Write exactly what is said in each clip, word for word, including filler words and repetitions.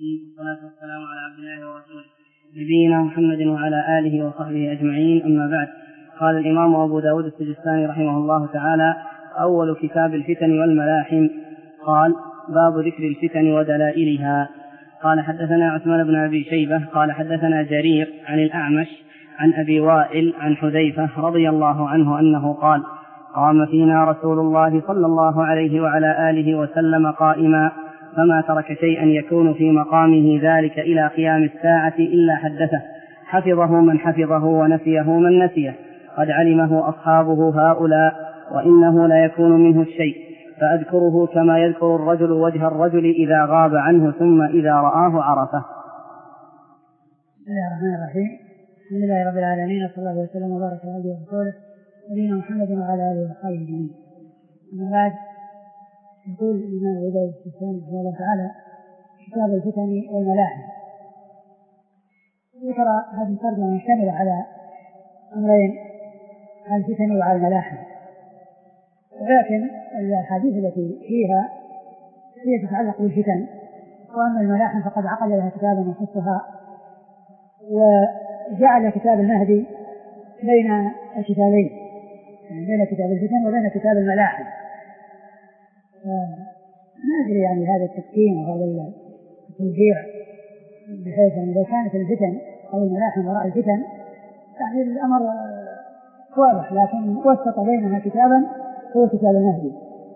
والصلاة والسلام على عبد الله ورسوله نبينا محمد وعلى آله وصحبه أجمعين. أما بعد، قال الإمام أبو داود السجستاني رحمه الله تعالى: أول كتاب الفتن والملاحم. قال: باب ذكر الفتن ودلائلها. قال: حدثنا عثمان بن أبي شيبة قال حدثنا جرير عن الأعمش عن أبي وائل عن حذيفة رضي الله عنه أنه قال: قام فينا رسول الله صلى الله عليه وعلى آله وسلم قائما، فما ترك شيئا يكون في مقامه ذلك إلى قيام الساعة إلا حدثه، حفظه من حفظه ونسيه من نسيه، قد علمه أصحابه هؤلاء، وإنه لا يكون منه الشيء، فأذكره كما يذكر الرجل وجه الرجل إذا غاب عنه ثم إذا رآه عرفه. بسم الله الرحمن الرحيم. الحمد لله رب العالمين، صلى الله وسلم وبارك على عبده ورسوله نبينا محمد وعلى آله وصحبه أجمعين. أما بعد، يقول الإمام أبو داود السجستاني رحمه الله تعالى: كتاب الفتن والملاحم. ذكر هذه الترجمة مشتملة على أمرين: على الفتن وعلى الملاحم، ولكن الأحاديث التي فيها هي تتعلق بالفتن، وأما الملاحم فقد عقد لها كتابا يخصها، وجعل كتاب المهدي بين الكتابين، يعني بين كتاب الفتن وبين كتاب الملاحم. ما أدري يعني هذا التقسيم وهذا التوزيع، بحيث أن إذا كانت الفتن أو الملاحم وراء الفتن يعني الأمر واضح، لكن وسط بينها كتابا هو كتاب المهدي.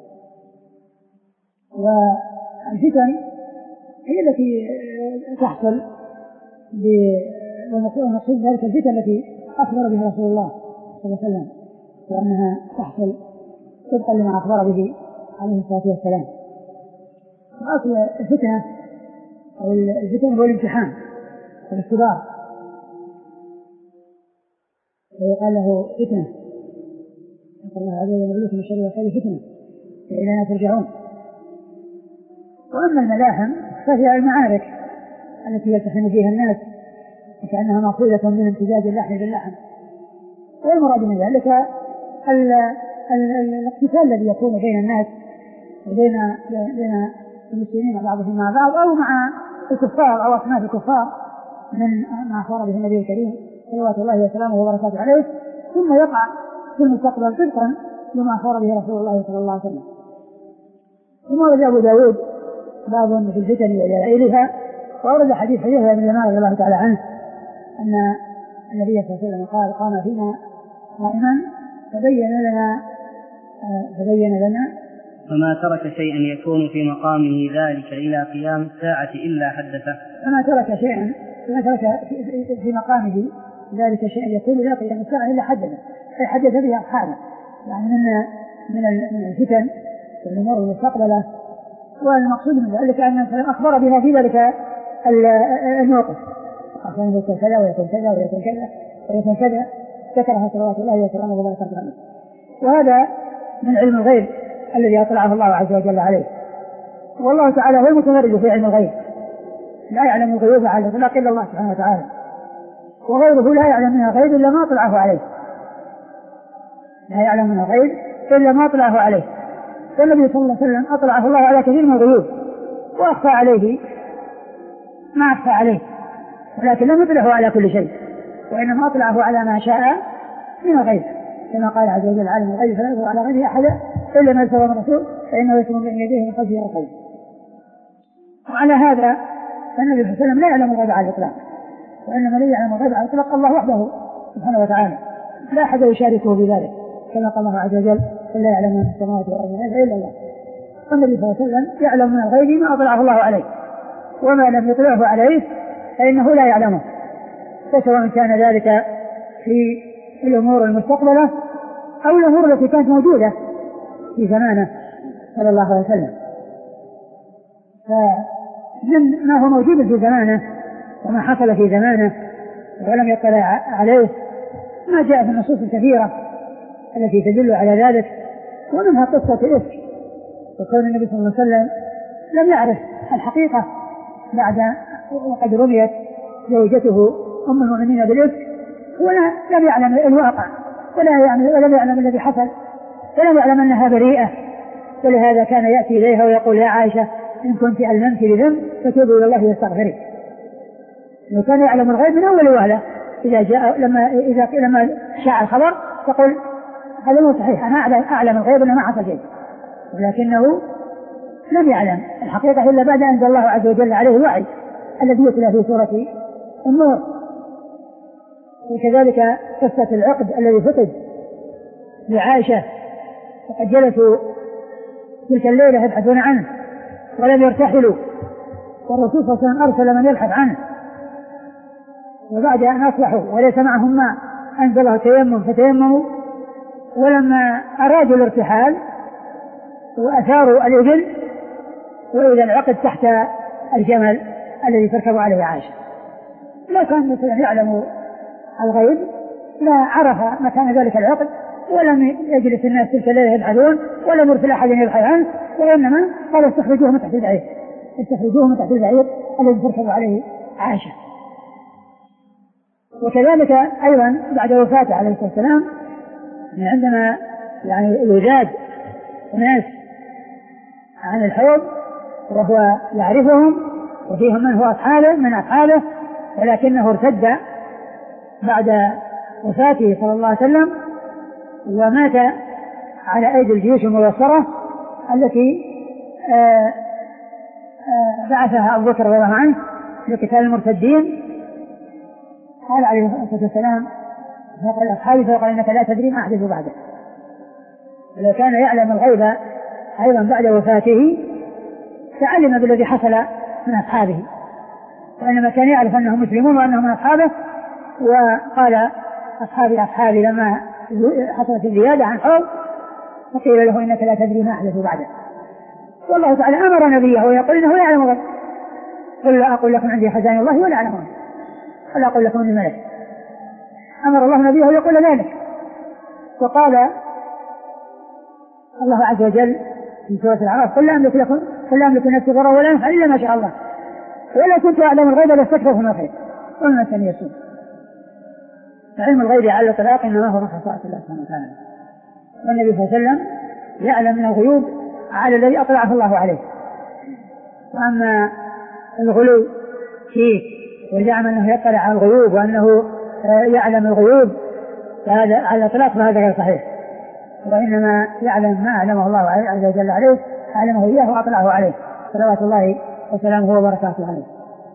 والفتن هي التي تحصل، ونقصد ذلك الفتن التي أخبر بها رسول الله صلى الله عليه وسلم، وأنها تحصل طبقا لما أخبر به عليه الصلاة والسلام. وأصل الفتنة أو الفتن هو الامتحان والاختبار، ويقال له فتنة، يقول الله عز وجل: نبلوكم الشر والخير فتنة فإلينا ترجعون. وأما الملاحم فهي المعارك التي يلتحم فيها الناس، وكأنها مأخوذة من امتزاج اللحم باللحم. والمراد من ذلك الاقتتال الذي يكون بين الناس وبين بين المسلمين بعضهم مع بعض، أو مع الكفار أو أصناف الكفار، من ما أخبر به النبي الكريم صلوات الله وسلامه وبركاته عليه، ثم يقع في المستقبل طبقا لما أخبر به رسول الله صلى الله عليه وسلم. ثم ورد أبو داود باب في الفتن ودلائلها، وأورد حديث حذيفة بن اليمان رضي الله تعالى عنه أن النبي صلى الله عليه وسلم قال: قام فينا قائما فبين لنا فبين لنا فما ترك شيئا يكون في مقامه ذلك إلى قيام الساعة إلا حدثه. فما ترك شيئا فما ترك في مقامه ذلك شيئا يكون إلى قيام الساعة إلا حدثه، أي حدث به أصحابه، يعني من من الفتن والأمور المستقبلة. والمقصود من ذلك أن أخبر بها في ذلك الموقف، عشان يكون كذا ويكون كذا ويكون كذا ويكون كذا، ذكرها صلوات الله وسلامه وبركاته عليه. وهذا من علم الغيب الذي أطلعه الله عز وجل عليه، والله تعالى هو المتفرد في علم الغيب، لا يعلم الغيوب على الإطلاق إلا الله سبحانه وتعالى، وغيره لا يعلم من الغيب إلا ما أطلعه عليه، لا يعلم من الغيب إلا ما أطلعه عليه. فالنبي صلى الله عليه وسلم أطلعه الله على كثير من الغيوب، وأخفى عليه ما أخفى عليه، ولكن لم يطلعه على كل شيء، وإنما أطلعه على ما شاء من الغيب، كما قال عز وجل: عالم الغيب فلا يظهر على غيبه أحدا إلا ما ارتضى من رسول فإنه يكون بين يديه من خلفه الغيب. وعلى هذا فالنبي صلى الله عليه وسلم لا يعلم الغيب على الإطلاق، وإنما لا يعلم الغيب على الإطلاق الله وحده سبحانه وتعالى، لا أحد يشاركه بذلك، كما قال الله عز وجل: لا يعلم من في السماوات والأرض إلا الله. فالنبي صلى الله عليه وسلم يعلم من الغيب ما أطلعه الله عليه، وما لم يطلعه عليه فإنه لا يعلمه، وسواء كان ذلك في الأمور المستقبلة أو الأمور التي كانت موجودة في زمانه صلى الله عليه وسلم. فمن ما هو موجود في زمانه وما حصل في زمانه ولم يطلع عليه ما جاء في النصوص الكثيرة التي تدل على ذلك، ومنها قصة الإفك، وكون النبي صلى الله عليه وسلم لم يعرف الحقيقة بعد وقد رميت زوجته أم المؤمنين بالإفك، ولا لم يعلم الواقع، ولا يعلم ولم يعلم الذي حصل، ولم يعلم أنها بريئة. ولهذا كان يأتي إليها ويقول: يا عائشة إن كنت ألممت بذنب فتوبي إلى الله واستغفري. لو كان يعلم الغيب من أول وهلة إذا جاء لما إذا لما شاع الخبر تقول هذا مو صحيح، أنا أعلم, أعلم الغيب أنه ما حصل شيء، ولكنه لم يعلم الحقيقة إلا بعد أن أنزل الله عز وجل عليه الوحي الذي يتلى في سورة النور. وكذلك قصة العقد الذي فقد لعائشة وقد جلسوا تلك الليلة يبحثون عنه ولم يرتحلوا، والرسول صلى الله عليه وسلم أرسل من يبحث عنه، وبعد أن أصبحوا وليس معهم ماء أنزله تيمم فتيمموا، ولما أرادوا الارتحال وأثاروا الإبل وإذا العقد تحت الجمل الذي تركب عليه عائشة. لو كان مثلا يعلم الغيب لا عرف مكان ذلك العقد ولم يجلس الناس تلك الليلة يبحثون ولم يرسل أحد يبحث عنه، وإنما قال استخرجوه من تحت البعير استخرجوه من تحت البعير الذي تركب عليه عائشة. وكذلك أيضا بعد وفاته عليه الصلاة والسلام عندما يعني يزاد ناس عن الحوض وهو يعرفهم وفيهم من هو أصحابه من أصحابه، ولكنه ارتد بعد وفاته صلى الله عليه وسلم ومات على أيدي الجيوش المبصرة التي آآ آآ بعثها أبو بكر رضي الله عنه لقتال المرتدين. قال عليه الصلاة والسلام فقال أصحابي فقال إنك لا تدري ما أحدث بعده. ولو كان يعلم الغيب أيضا بعد وفاته فعلم بالذي حصل من أصحابه، وإنما كان يعرف أنهم مسلمون وأنهم من أصحابه. وقال أصحابي أصحابي لما حصلت الزيادة عن حوض فقيل له إنك لا تدري ما أحدث بعده. والله تعالى أمر نبيه ويقول إنه يعلم الغيب، قل لا أقول لكم عندي خزائن الله ولا أعلمون ولا أقول لكم إني ملك. أمر الله نبيه ويقول ذلك. وقال الله عز وجل في سورة الأعراف قل لا أملك لكم قل لا أملك نفسي ضرا ولا نفعا إلا ما شاء الله ولا كنت أعلم الغيب لاستكثرت من الخير وما مسني السوء. علم الغيب على الإطلاق إنما هو من خصائص الله سبحانه وتعالى، والنبي صلى الله عليه وسلم يعلم من الغيوب على الذي أطلعه الله عليه. وأما الغلو فيه وزعم أنه يطلع على الغيوب وأنه يعلم الغيوب فهذا على الإطلاق فهذا غير صحيح، وإنما يعلم ما أعلمه الله عز وجل عليه أعلمه إياه وأطلعه عليه صلوات الله وسلامه وبركاته عليه.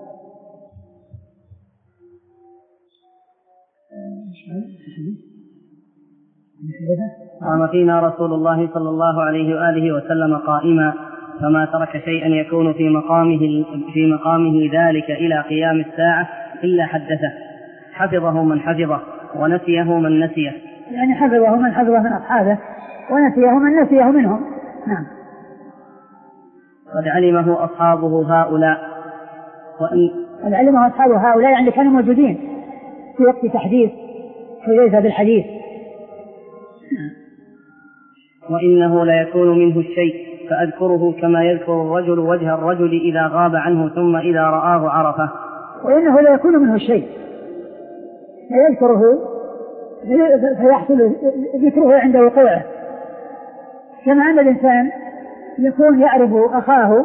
قام فينا رسول الله صلى الله عليه وآله وسلم قائما فما ترك شيئا يكون في مقامه, في مقامه ذلك إلى قيام الساعة إلا حدثه، حفظه من حفظه ونسيه من نسيه، يعني حفظه من حفظه من أصحابه ونسيه من نسيه منهم. نعم. قد علمه أصحابه هؤلاء وإن قد علمه أصحابه هؤلاء يعني كانوا موجودين في وقت تحديث حذيفة بالحديث. وإنه ليكون منه الشيء فأذكره كما يذكر الرجل وجه الرجل إذا غاب عنه ثم إذا رآه عرفه. وإنه ليكون منه الشيء فيذكره فيحصل ذكره عند وقوعه، كما أن الإنسان يكون يعرف أخاه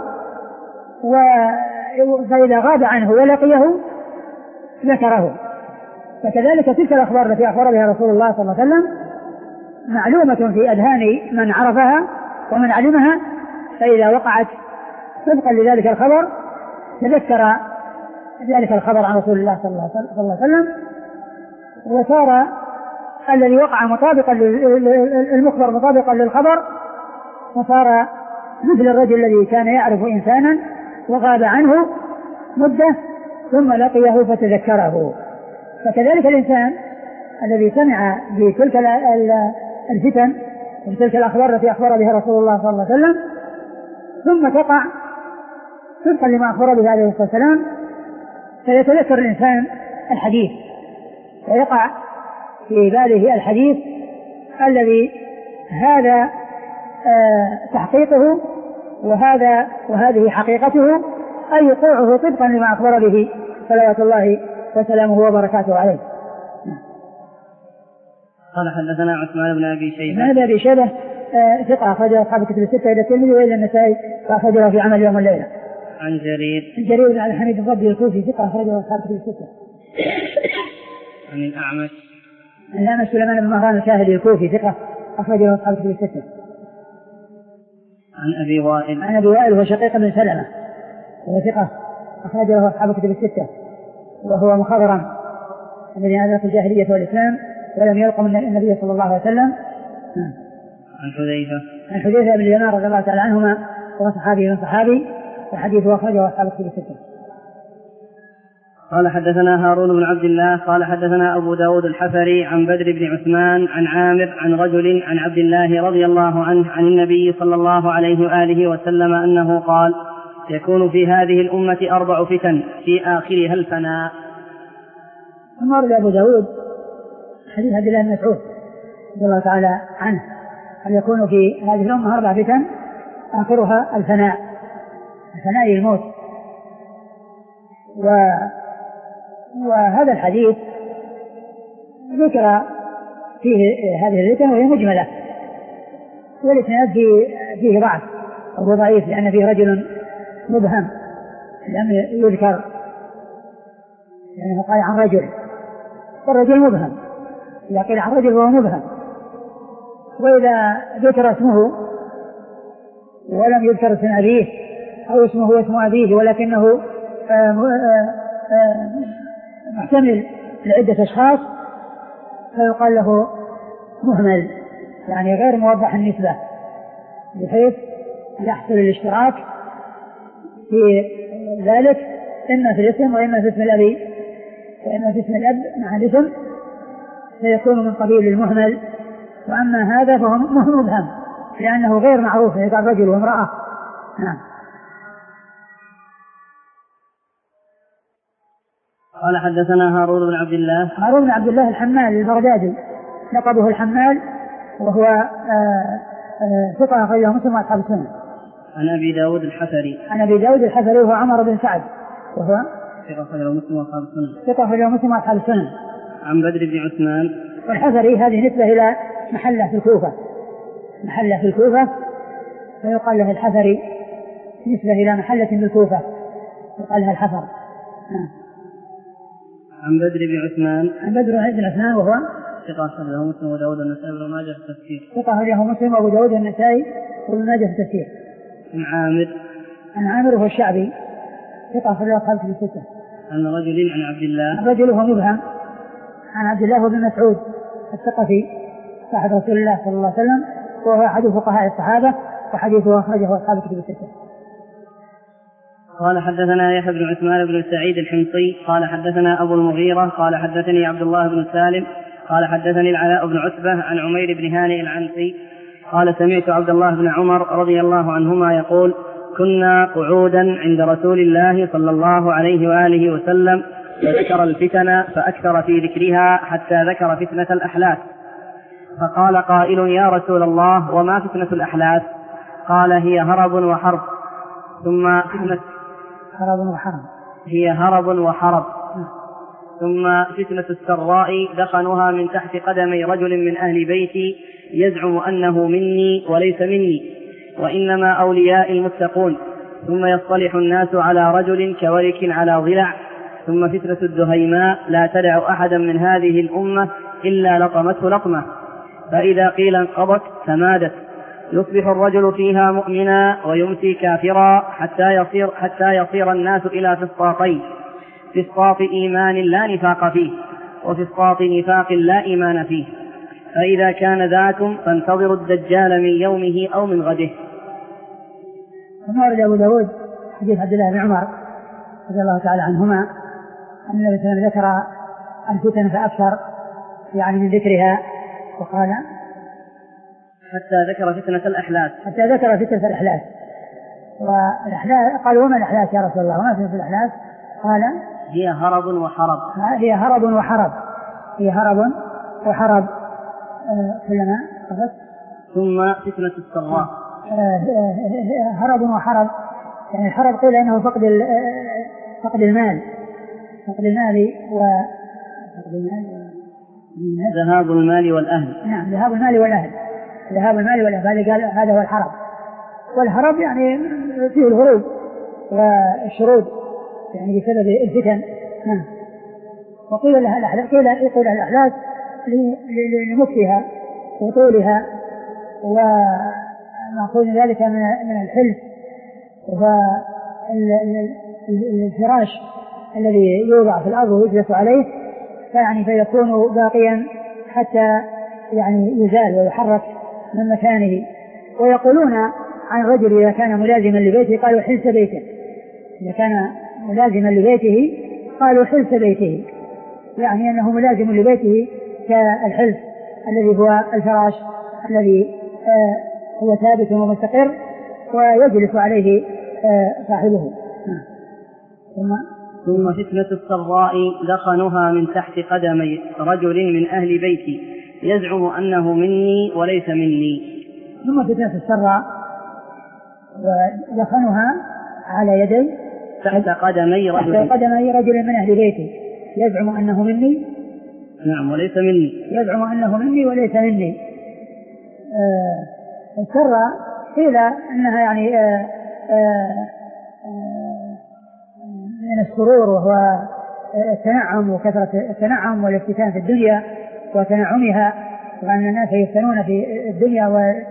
فإذا غاب عنه ولقيه ذكره. فكذلك تلك الأخبار التي أخبر بها رسول الله صلى الله عليه وسلم معلومة في أذهان من عرفها ومن علمها، فإذا وقعت طبقا لذلك الخبر تذكر ذلك الخبر عن رسول الله صلى الله عليه وسلم، وصار الذي وقع مطابقا للمخبر مطابقا للخبر، وصار مثل الرجل الذي كان يعرف إنسانا وغاب عنه مدة ثم لقيه فتذكره. فكذلك الإنسان الذي سمع بتلك الفتن وتلك الأخبار التي أخبر بها رسول الله صلى الله عليه وسلم ثم تقع طبقا لما أخبر به عليه الصلاة والسلام، فيتذكر الإنسان الحديث ويقع في باله الحديث الذي هذا آه تحقيقه وهذا وهذه حقيقته، أي وقوعه طبقا لما أخبر به صلوات الله وسلامه وبركاته عليه. قال حدثنا عثمان بن أبي شيبة عثمان بن أبي شيبة ثقة أخرجه أصحاب الكتب الستة إلى الترمذي وإلى النسائي وأخرجه في عمل يوم والليلة. عن جرير جرير بن عبد الحميد الضبي الكوفي ثقة أخرجه أصحاب الكتب الستة. عن الأعمش الأعمش سليمان بن مهران الشاهدي الكوفي ثقة أخرجه أصحاب الكتب الستة. عن أبي وائل عن أبي وائل هو شقيق بن سلمة وهو ثقة أخرجه أصحاب الكتب الستة وهو مخضرم الذي نزل في الجاهلية والإسلام ولم يلقى من النبي صلى الله عليه وسلم. عن حذيفة عن حذيفة بن اليمان رضي الله تعالى عنهما وهو صحابي من صحابي وحديثه أخرجه أصحاب الكتب الستة. قال حدثنا هارون بن عبد الله قال حدثنا أبو داود الحفري عن بدر بن عثمان عن عامر عن رجل عن عبد الله رضي الله عنه عن النبي صلى الله عليه وآله وسلم أنه قال يكون في هذه الأمة أربع فتن في آخرها الفناء. ثم ورد أبو داود حديث عبد الله بن مسعود رضي الله تعالى عنه أن يكون في هذه الأمة أربع فتن آخرها الفناء الفناء الموت. و... وهذا الحديث ذكر فيه هذه الفتن وهي مجملة والإسناد فيه, فيه ضعف أو ضعيف لأن فيه رجل مبهم لم يذكر لأنه قال عن رجل والرجل مبهم إذا قيل عن رجل وهو مبهم وإذا ذكر اسمه ولم يذكر اسم أبيه أو اسمه واسم أبيه ولكنه محتمل لعدة أشخاص فيقال له مهمل يعني غير موضح النسبة بحيث يحصل الاشتراك في ذلك إما في الاسم وإما في اسم الأبي وإما في اسم الأب مع الاسم فيكون من قبيل المهمل. وأما هذا فهو مبهم لأنه غير معروف إذا كان رجل وامرأة. نعم. قال حدثنا هارون بن عبد الله هارون بن عبد الله الحمال البغدادي لقبه الحمال وهو ثقة أخرجه مسلم وأصحاب السنن. عن أبي داود الحفري عن أبي داود الحفري وهو عمر بن سعد وهو ثقة أخرجه مسلم وأصحاب السنن. ثقة أخرجه مسلم وأصحاب السنن. عن بدر بن عثمان. والحفري هذه نسبة إلى محلة في الكوفة محلة في الكوفة فيقال له الحفري نسبة إلى محلة في الكوفة يقال لها الحفر. عن بدر بن عثمان. عن بدر بن عثمان وهو ثقة أخرجه مسلم وداود النسائي وابن ماجه في التفسير. ثقة أخرجه مسلم وأبو داود النسائي وابن ماجه في التفسير. عن عامر. عن عامر وهو الشعبي ثقة أخرجه أصحاب الكتب الستة. عن رجل عن عبد الله. الرجل هو مبهم عن عبد الله بن مسعود الثقفي صاحب رسول الله صلى الله عليه وسلم وهو أحد فقهاء الصحابة وحديثه أخرجه أصحاب الكتب الستة. قال حدثنا يحيى بن عثمان بن سعيد الحمصي قال حدثنا أبو المغيرة قال حدثني عبد الله بن سالم قال حدثني العلاء بن عتبة عن عمير بن هانئ العنسي قال سمعت عبد الله بن عمر رضي الله عنهما يقول كنا قعودا عند رسول الله صلى الله عليه وآله وسلم فذكر الفتن فأكثر في ذكرها حتى ذكر فتنة الأحلاف فقال قائل يا رسول الله وما فتنة الأحلاف؟ قال هي هرب وحرب ثم فتنة هرب وحرب هي هرب وحرب ثم فتنة السراء دخنها من تحت قدمي رجل من أهل بيتي يزعم أنه مني وليس مني وإنما أولياء المتقون ثم يصطلح الناس على رجل كورك على ضلع ثم فتنة الدهيماء لا تدع أحدا من هذه الأمة إلا لطمته لطمة فإذا قيل انقضت تمادت يصبح الرجل فيها مؤمنا ويمسي كافرا حتى يصير, حتى يصير الناس إلى فسطاطين فسطاط إيمان لا نفاق فيه وفسطاط نفاق لا إيمان فيه فإذا كان ذاكم فانتظروا الدجال من يومه أو من غده. ثم ورد أبو داود حديث عبد الله بن عمر رضي الله تعالى عنهما أن النبي صلى الله عليه وسلم ذكر الفتن فأكثر يعني من ذكرها وقال حتى ذكر فتنة الأحلاف حتى ذكر فتنة الأحلاف والأحلاف قال وما الأحلاف يا رسول الله وما فتنة الأحلاف؟ قال هي هرب وحرب هي هرب وحرب هي هرب وحرب كلما قفت ثم فتنة السراء هرب وحرب يعني الحرب قيل انه فقد فقد المال فقد المال و ذهاب المال والأهل نعم ذهاب المال والأهل ذهاب المال والأهل، قال هذا هو الحرب. والهرب يعني فيه الهروب والشرود يعني بسبب الفتن. وقيل لها الأحلاس، قيل يقول الأحلاس لمكتها وطولها ونقول ذلك من الحلف، والفراش الذي يوضع في الأرض ويجلس عليه فيعني فيكون باقيا حتى يعني يزال ويحرك من مكانه. ويقولون عن الرجل إذا كان ملازما لبيته قالوا حلس بيته، إذا كان ملازما لبيته قالوا حلس بيته، يعني أنه ملازم لبيته كالحلس الذي هو الفراش الذي آه هو ثابت ومستقر ويجلس عليه آه صاحبه. ثم ثم فتنة السراء دخنها من تحت قدمي رجل من أهل بيتي يزعم أنه مني وليس مني. ثم فتنة السراء ودخنها على يدي تحت قدمي رجل, تحت قدمي رجل من أهل بيتي يزعم أنه مني نعم وليس مني يزعم أنه مني وليس مني. آه السراء قيل أنها يعني آه آه من السرور وهو التنعم وكثرة التنعم والافتتان في الدنيا وتنعمها، وأن الناس يفتنون في الدنيا والأكل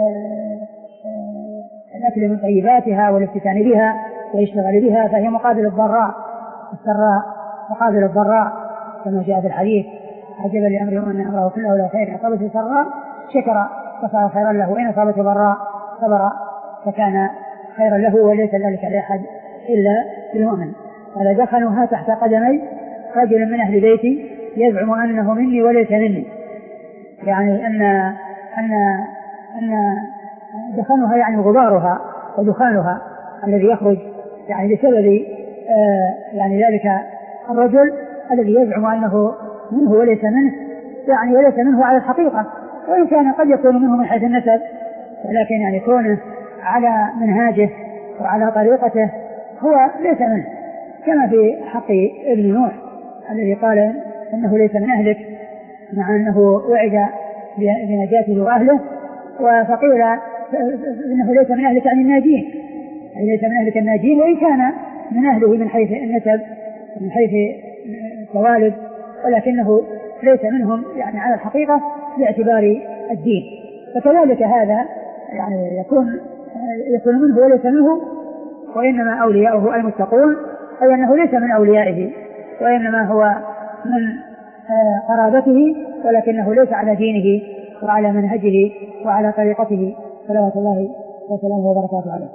من طيباتها والافتتان بها ويشتغل بها، فهي مقابل الضراء. السراء مقابل الضراء كما جاء في الحديث عجبا لأمره أن أمره كله لا خير، أصابته سراء شكر فصار خيرا له، وإن أصابته ضراء صبر فكان خيرا له، وليس ذلك لأحد إلا بالمؤمن. فلدخلها تحت قدمي رجل من أهل بيتي يزعم أنه مني وليس مني، يعني أن أن أن دخنها يعني غبارها ودخانها الذي يخرج يعني بسبب آه يعني ذلك الرجل الذي يزعم أنه منه وليس منه، يعني وليس منه على الحقيقة، وإن كان قد يكون منه من حيث النسب، ولكن يعني كونه على منهاجه وعلى طريقته هو ليس منه، كما في حق ابن نوح الذي قال إنه ليس من أهلك مع أنه وعد بنجاته وأهله، فقيل إنه ليس من أهلك عن الناجين، يعني ليس من أهلك الناجين، وإن كان من أهله من حيث النسب من حيث التوالد، ولكنه ليس منهم يعني على الحقيقة باعتبار الدين. فكذلك هذا يعني يكون يكون منه وليس منه، وإنما أولياؤه المتقون، أي أنه ليس من أوليائه وإنما هو من قرابته، ولكنه ليس على دينه وعلى منهجه وعلى طريقته صلوات الله وسلامه وبركاته عليه.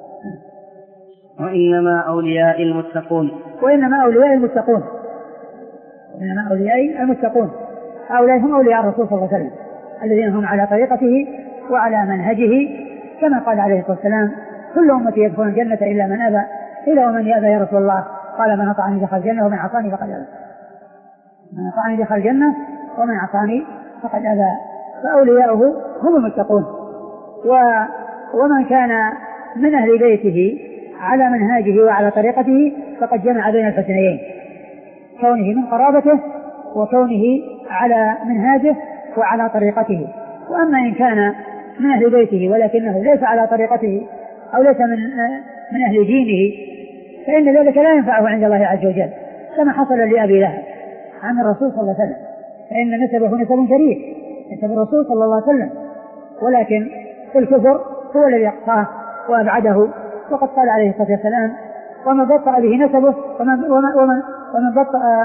وإنما أولياء المتقون وإنما أولياء المتقون وإنما أولياء المتقون هؤلاء هم أولياء الرسول صلى الله عليه وسلم الذين هم على طريقته وعلى منهجه، كما قال عليه الصلاة والسلام كل أمتي يدخلون الجنة إلا من أبى، إلا ومن يأبى يا رسول الله؟ قال من أطاعني دخل الجنة ومن عصاني فقد أبى. من أطاعني دخل الجنة ومن عصاني فقد أبى. فأولياؤه هم المتقون. و... ومن كان من أهل بيته على منهاجه وعلى طريقته فقد جمع بين الحسنيين، كونه من قرابته وكونه على منهاجه وعلى طريقته. وأما إن كان من أهل بيته ولكنه ليس على طريقته أو ليس من من أهل دينه فإن ذلك لا ينفعه عند الله عز وجل، كما حصل لأبي لهب عن الرسول صلى الله عليه وسلم، فإن نسبه نسب شريف، نسب الرسول صلى الله عليه وسلم، ولكن الكفر هو الذي يقطعه وأبعده. وقد قال عليه الصلاة والسلام ومن بطأ به نسبه ومن ومن ومن ومن بطأ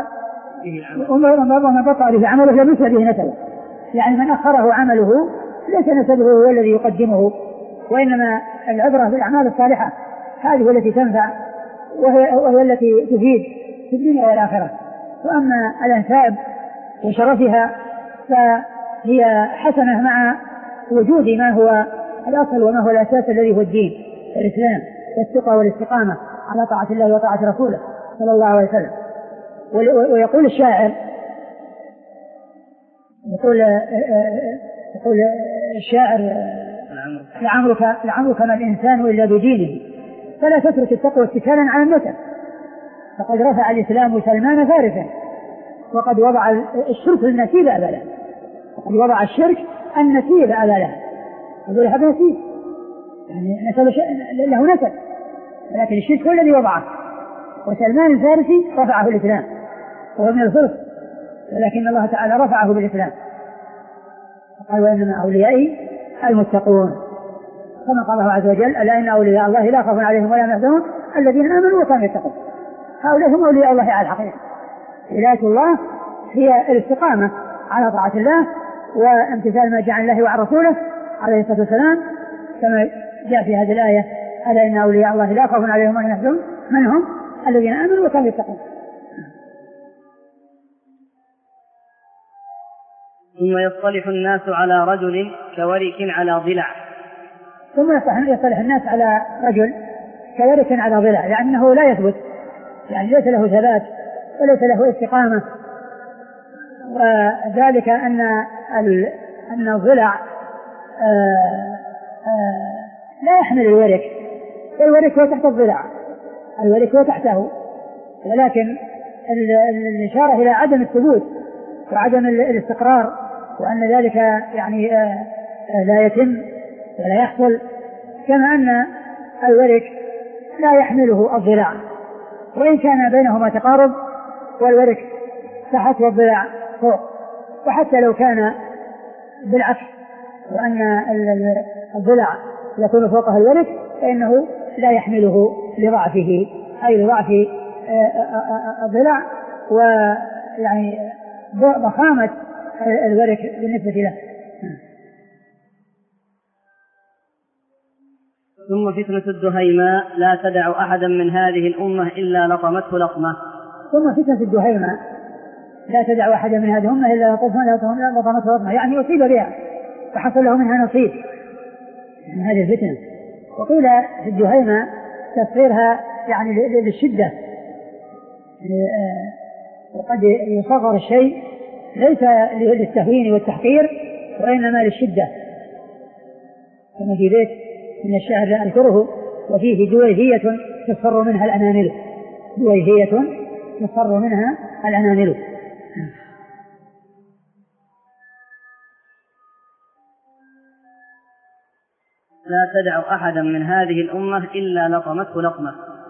ومن بطأ به عمله لم يسبق به نسبه، يعني من أخره عمله ليس نسبه هو الذي يقدمه، وإنما العبرة بالأعمال الصالحة، هذه التي تنفع وهي, وهي التي تفيد في الدنيا والآخرة. وأما الأنساب وشرفها فهي حسنة مع وجود ما هو الأصل وما هو الأساس الذي هو الدين والإسلام والثقة والاستقامة على طاعة الله وطاعة رسوله صلى الله عليه وسلم. ويقول الشاعر يقول يقول الشاعر لعمرك لعمرك ما الإنسان إلا بدينه فلا تترك التقوى اتكالا على النسب، فقد رفع الإسلام سلمان فارسا وقد وضع الشرك النسيب أبدا، وقد وضع الشرك النسيب أبدا. ذو لحب نسيب، يعني نسب له نسب، ولكن الشرك هو الذي وضعه. وسلمان الفارسي رفعه الإسلام وهو من الفرس، ولكن الله تعالى رفعه بالإسلام، قال وإنما أوليائي المتقون، كما قال الله عز وجل ألا إن أولياء الله لا خوف عليهم ولا هم يحزنون الذين آمنوا وكانوا يتقون. هؤلاء هم أولياء الله على الحقيقة. ولاية الله هي الاستقامة على طاعة الله وامتثال ما جاء عن الله وعن رسوله عليه الصلاة والسلام، كما جاء في هذه الآية ألا إن أولياء الله لا خوف عليهم ولا هم يحزنون من هم الذين آمنوا وكانوا يتقون. ثم يصطلح الناس على رجل كورك على ضلع. ثم يصطلح الناس على رجل كورك على ضلع، لأنه لا يثبت، يعني ليس له ثبات وليس له استقامة. وذلك أن أن الضلع آآ آآ لا يحمل الورك، الورك هو تحت الضلع، الورك هو تحته، ولكن الإشارة إلى عدم الثبوت وعدم الاستقرار، وأن ذلك يعني لا يتم ولا يحصل، كما أن الورك لا يحمله الضلع، وإن كان بينهما تقارب والورك تحت والضلع فوق. وحتى لو كان بالعكس وأن الضلع يكون فوقه الورك فإنه لا يحمله لضعفه، أي لضعف الضلع ويعني ضخامة الورك بالنسبة له. ثم فتنة الدهيماء لا تدع أحدا من هذه الأمة إلا لطمته لطمة. ثم فتنة الدهيماء لا تدع أحدا من هذه الأمة إلا لطمته لطمة، يعني أصيب بها وحصل له منها نصيب من هذه الفتنة. وقيل في الدهيماء تصغيرها يعني للشدة، وقد يصغر الشيء ليس للتهوين والتحقير وإنما للشدة، كما في بيت من الشعر لا أذكره وفيه دويهية تصفر منها الأنامل، دويهية تصفر منها الأنامل. لا تدع أحدا من هذه الأمة إلا لطمته لطمة.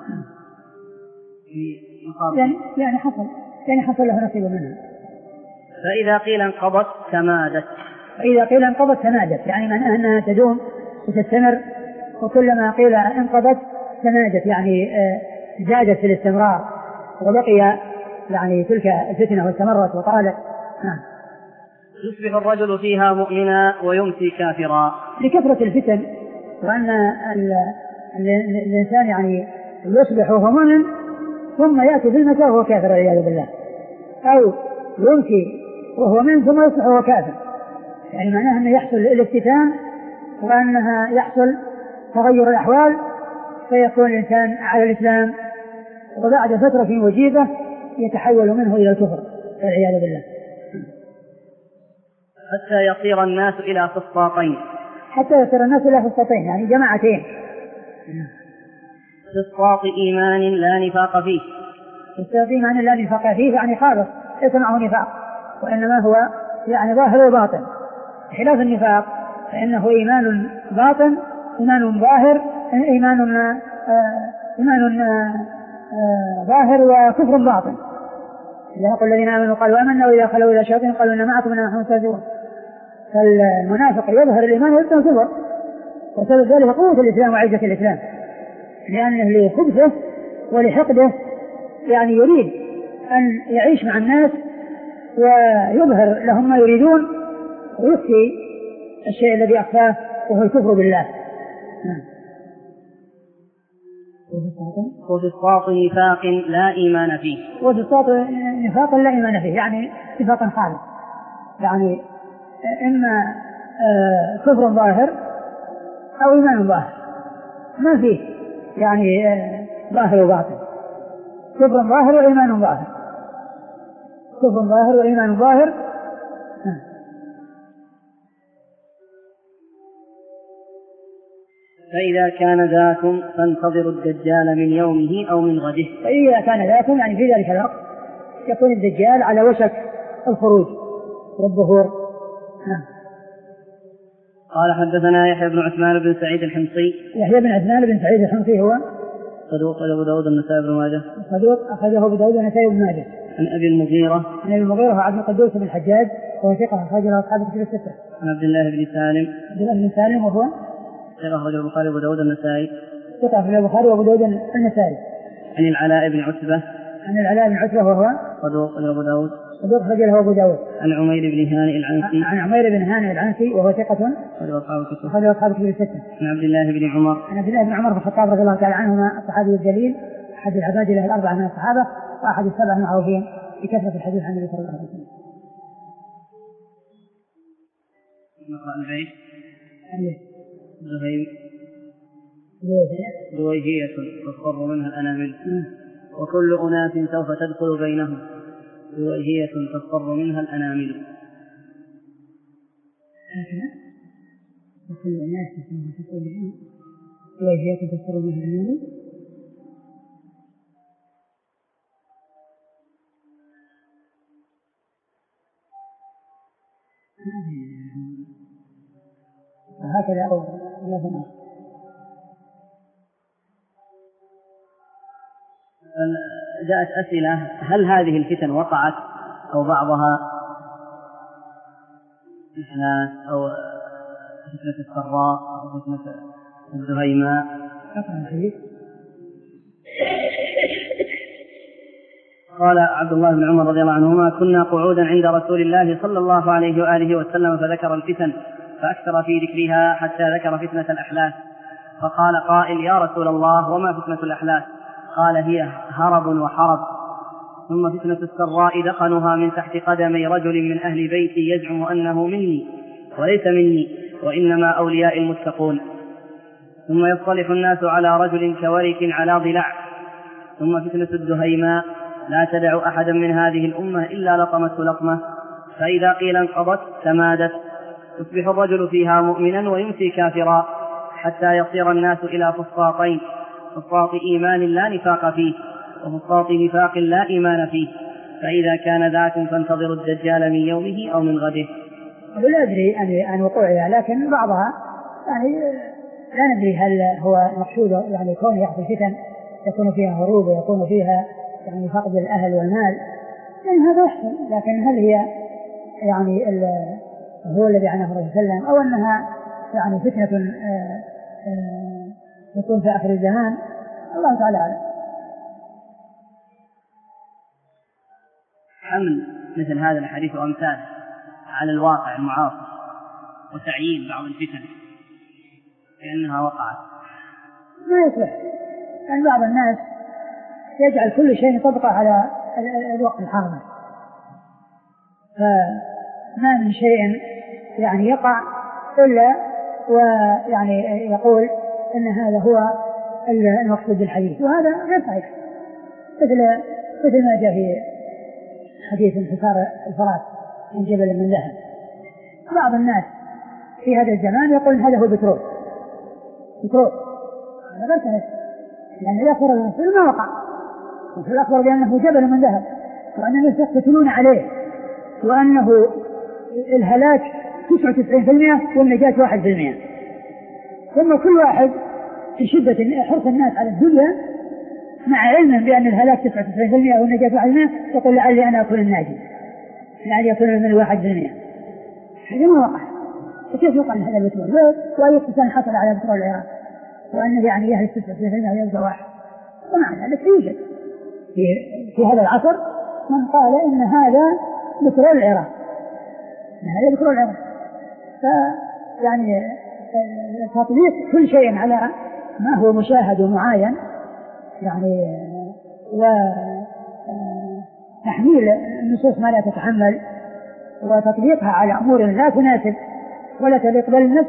يعني يعني حصل يعني حصل له نصيب منها. فإذا قيل انقضت تمادت. فإذا قيل انقضت تمادت، يعني معناها أنها تدوم وتستمر، وكلما قيل انقضت تمادت يعني زادت في الاستمرار وبقي يعني تلك الفتنة واستمرت وطالت. نعم. يصبح الرجل فيها مؤمنا ويمسي كافرا. لكثرة الفتن، وأن الإنسان يعني يصبح وهو مؤمن ثم يأتي في المساء وهو كافر والعياذ بالله، أو يمسي وهو مؤمن ثم يصبح وهو كافر، يعني معناه أنه يحصل الافتتان وأنها يحصل تغير الأحوال فيكون الإنسان على الإسلام وبعد فترة وجيزة يتحول منه إلى الكفر والعياذ بالله، حتى يصير الناس إلى فسطاطين. حتى يصير الناس إلى فسطاطين يعني جماعتين. فسطاط إيمان لا نفاق فيه. فسطاط إيمان لا نفاق فيه يعني خالص ليس معه نفاق، وإنما هو يعني ظاهر وباطن، خلاف النفاق فإنه إيمان باطن، إيمان ظاهر، إيمان آه إيمان آه آه ظاهر وكفر باطن. إذا قال الذين آمنوا قالوا آمنا وإذا خلوا إلى شياطين قالوا إن معكم إنما نحن مستهزئون. فالمنافق يظهر الإيمان ويبطن الكفر، وسبب ذلك قوة الإسلام وعزة الإسلام، لأنه لخبثه ولحقده يعني يريد أن يعيش مع الناس ويظهر لهم ما يريدون ويخفي الشيء الذي أخفاه وهو الكفر بالله. وفسطاط نفاق لا إيمان فيه. وفسطاط نفاق لا إيمان فيه يعني نفاق خالص، يعني إما آه كفر ظاهر أو إيمان ظاهر، ما فيه يعني آه ظاهر وباطن، كفر ظاهر وإيمان ظاهر، كفر ظاهر وإيمان ظاهر. فإذا كان ذاكم فانتظروا الدجال من يومه أو من غده. فإذا كان ذاكم يعني في ذلك الوقت يكون الدجال على وشك الخروج والظهور. قال حدثنا يحيى بن عثمان بن سعيد الحمصي. يحيى بن عثمان بن سعيد الحمصي هو صدوق أبو داود النسائي بن ماجه. صدوق أخرجه أبو داود النسائي بن ماجه. عن أبي المغيرة. عن أبي المغيرة هو عبد القدوس بن الحجاج وهو ثقة أخرجه أصحاب الكتب الستة. عن عبد الله بن سالم. عبد الله بن سالم وهو ثقة أخرجه البخاري وأبو داود النسائي. ثقة أخرجه البخاري وأبو داود النسائي. عن العلاء بن عتبة. عن العلاء بن عتبة وهو صدوق أبو داود. صدوق أخرجه أبو داود. عن عمير بن هانئ العنسي. عن عمير بن هانئ العنسي وهو ثقة أخرجه أصحاب الكتب. أخرجه أصحاب الكتب الستة. عن عبد الله بن عمر. عن عبد الله بن عمر بن الخطاب رضي الله تعالى عنهما الصحابي الجليل أحد العباد له الأربعة من الصحابة وأحد السبعة المعروفين بكثرة الحديث عن النبي صلى الله عليه وسلم. نقرأ البيت. زهير زويهية تصفر منها الأنامل وكل أناس سوف تدخل بينهم زويهية تصفر منها الأنامل. وكل أناس سوف تدخل بينهم زويهية تصفر منها الأنامل. وهكذا أو لا بناء. جاءت أسئلة هل هذه الفتن وقعت أو بعضها إحناس أو فتنة السراء أو فتنة الدهيماء؟ قال عبد الله بن عمر رضي الله عنهما كنا قعودا عند رسول الله صلى الله عليه وآله وسلم فذكر الفتن فأكثر في ذكرها حتى ذكر فتنة الأحلاس فقال قائل يا رسول الله وما فتنة الأحلاس؟ قال هي هرب وحرب. ثم فتنة السراء دخنها من تحت قدمي رجل من أهل بيتي يزعم أنه مني وليس مني وإنما أولياء المتقون. ثم يصطلح الناس على رجل كورك على ضلع. ثم فتنة الدهيماء لا تدع أحدا من هذه الأمة إلا لطمته لطمة فإذا قيل انقضت تمادت يصبح الرجل فيها مؤمنا ويمسي كافرا حتى يصير الناس إلى فسطاطين فسطاط إيمان لا نفاق فيه وفسطاط نفاق لا إيمان فيه فإذا كان ذاكم فانتظروا الدجال من يومه أو من غده. لا أدري عن وقوعها لكن بعضها يعني لا ندري هل هو مقصود يعني كون يحصل فتن يكون فيها هروب ويكون فيها يعني فقد الأهل والمال يعني هذا يحصل لكن هل هي يعني هو الذي عنه الرسول صلى الله عليه وسلم أو أنها يعني فتنة آآ آآ يكون في آخر الزمان الله تعالى أعلم. حمل مثل هذا الحديث وأمثاله على الواقع المعاصر وتعيين بعض الفتن لأنها وقعت ما يصلح أن بعض الناس يجعل كل شيء يطبق على الوقت الحاضر فما من شيء يعني يقع إلا ويعني يقول أن هذا هو المقصود بالحديث وهذا غير صحيح مثل مثل ما جاء في حديث انحسار الفرات من جبل من ذهب. بعض الناس في هذا الزمان يقول هذا هو بترول بترول هذا غير صحيح لأن يعني الأخبار الرسول ما وقع وفي الأخبار بأنه جبل من ذهب وأن الناس يقتلون عليه وأنه الهلاك تسعة وتسعين بالمئة والنجاة واحد بالمئة ثم كل واحد في شدة حرص الناس على الدنيا مع علم بأن الهلاك تسعة وتسعين بالمئة والنجاة واحد بالمئة يقول لعلي أنا أكون الناجي لعلي أكون من الواحد بالمئة. هذا ما وقع فكيف يوقع هذا البترول وأي اقتصاد حصل على بترول العراق وأن يعني يهلك تسعة وتسعين بالمئة ويبقى واحد ومع ذلك يوجد في, في هذا العصر من قال إن هذا بترول العراق هذا بترول العراق فيعني تطبيق كل شيء على ما هو مشاهد ومعاين يعني وتحميل النصوص ما لا تتحمل وتطبيقها على أمور لا تناسب ولا تليق بل نفس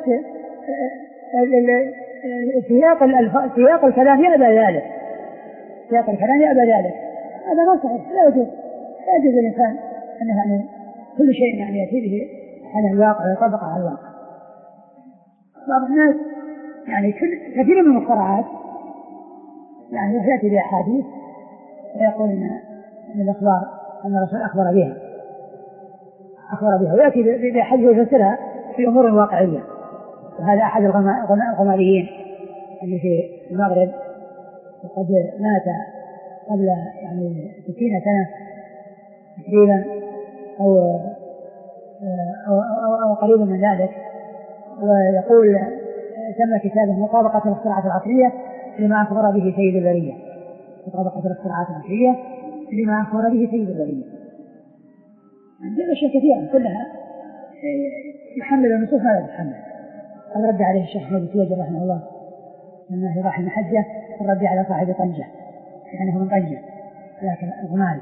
سياق سياق الكلام يأبى ذلك سياق الكلام يأبى ذلك هذا ما صحيح لا يجوز لا يجوز الإنسان أن يعني كل شيء يعني يأتي به على الواقع ويطبق على الواقع. بعض الناس يعني كثير من المخترعات يعني يأتي بأحاديث ويقول إن الأخبار أن الرسول أخبر بها أخبر بها ويأتي بأحاديث يفسرها في أمور واقعية وهذا أحد الغماريين اللي في المغرب، وقد مات قبل يعني ستين سنة تقريبا أو أو, أو, أو قريبا من ذلك. ويقول سمى كتابه مطابقة الاختراعات العصرية لما أخبر به سيد البرية، مطابقة الاختراعات العصرية لما أخبر به سيد البرية. عندنا أشياء كثيرة كلها يحمل النصوص ما لا تتحمل. الرد عليه الشيخ أحمد توجه رحمه الله لما في راح المحجة، الرد على صاحب طنجة يعني هو من طنجة لكن الغماري.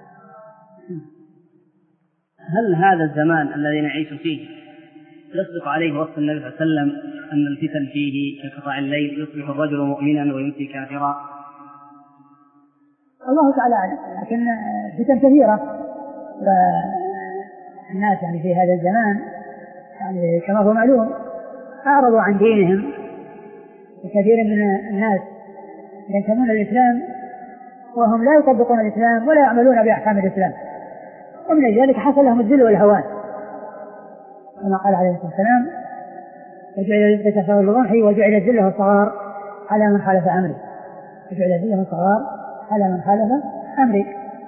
هل هذا الزمان الذي نعيش فيه يصدق عليه وصف النبي صلى الله عليه وسلم أن الفتن فيه كقطع الليل يصبح الرجل مؤمنا ويمسي كافرا؟ الله تعالى أعلم، لكن الفتن كثيرة والناس يعني في هذا الزمان يعني كما هو معلوم أعرضوا عن دينهم، وكثير من الناس ينتمون الإسلام وهم لا يطبقون الإسلام ولا يعملون بأحكام الإسلام، ومن ذلك حصل لهم الذل والهوان كما قال عليه الصلاة والسلام: وجعل رزقك كفاف الرمح وجعل الذل والصغار على من خالف أمري. وجعل الذل والصغار على من خالف أمري.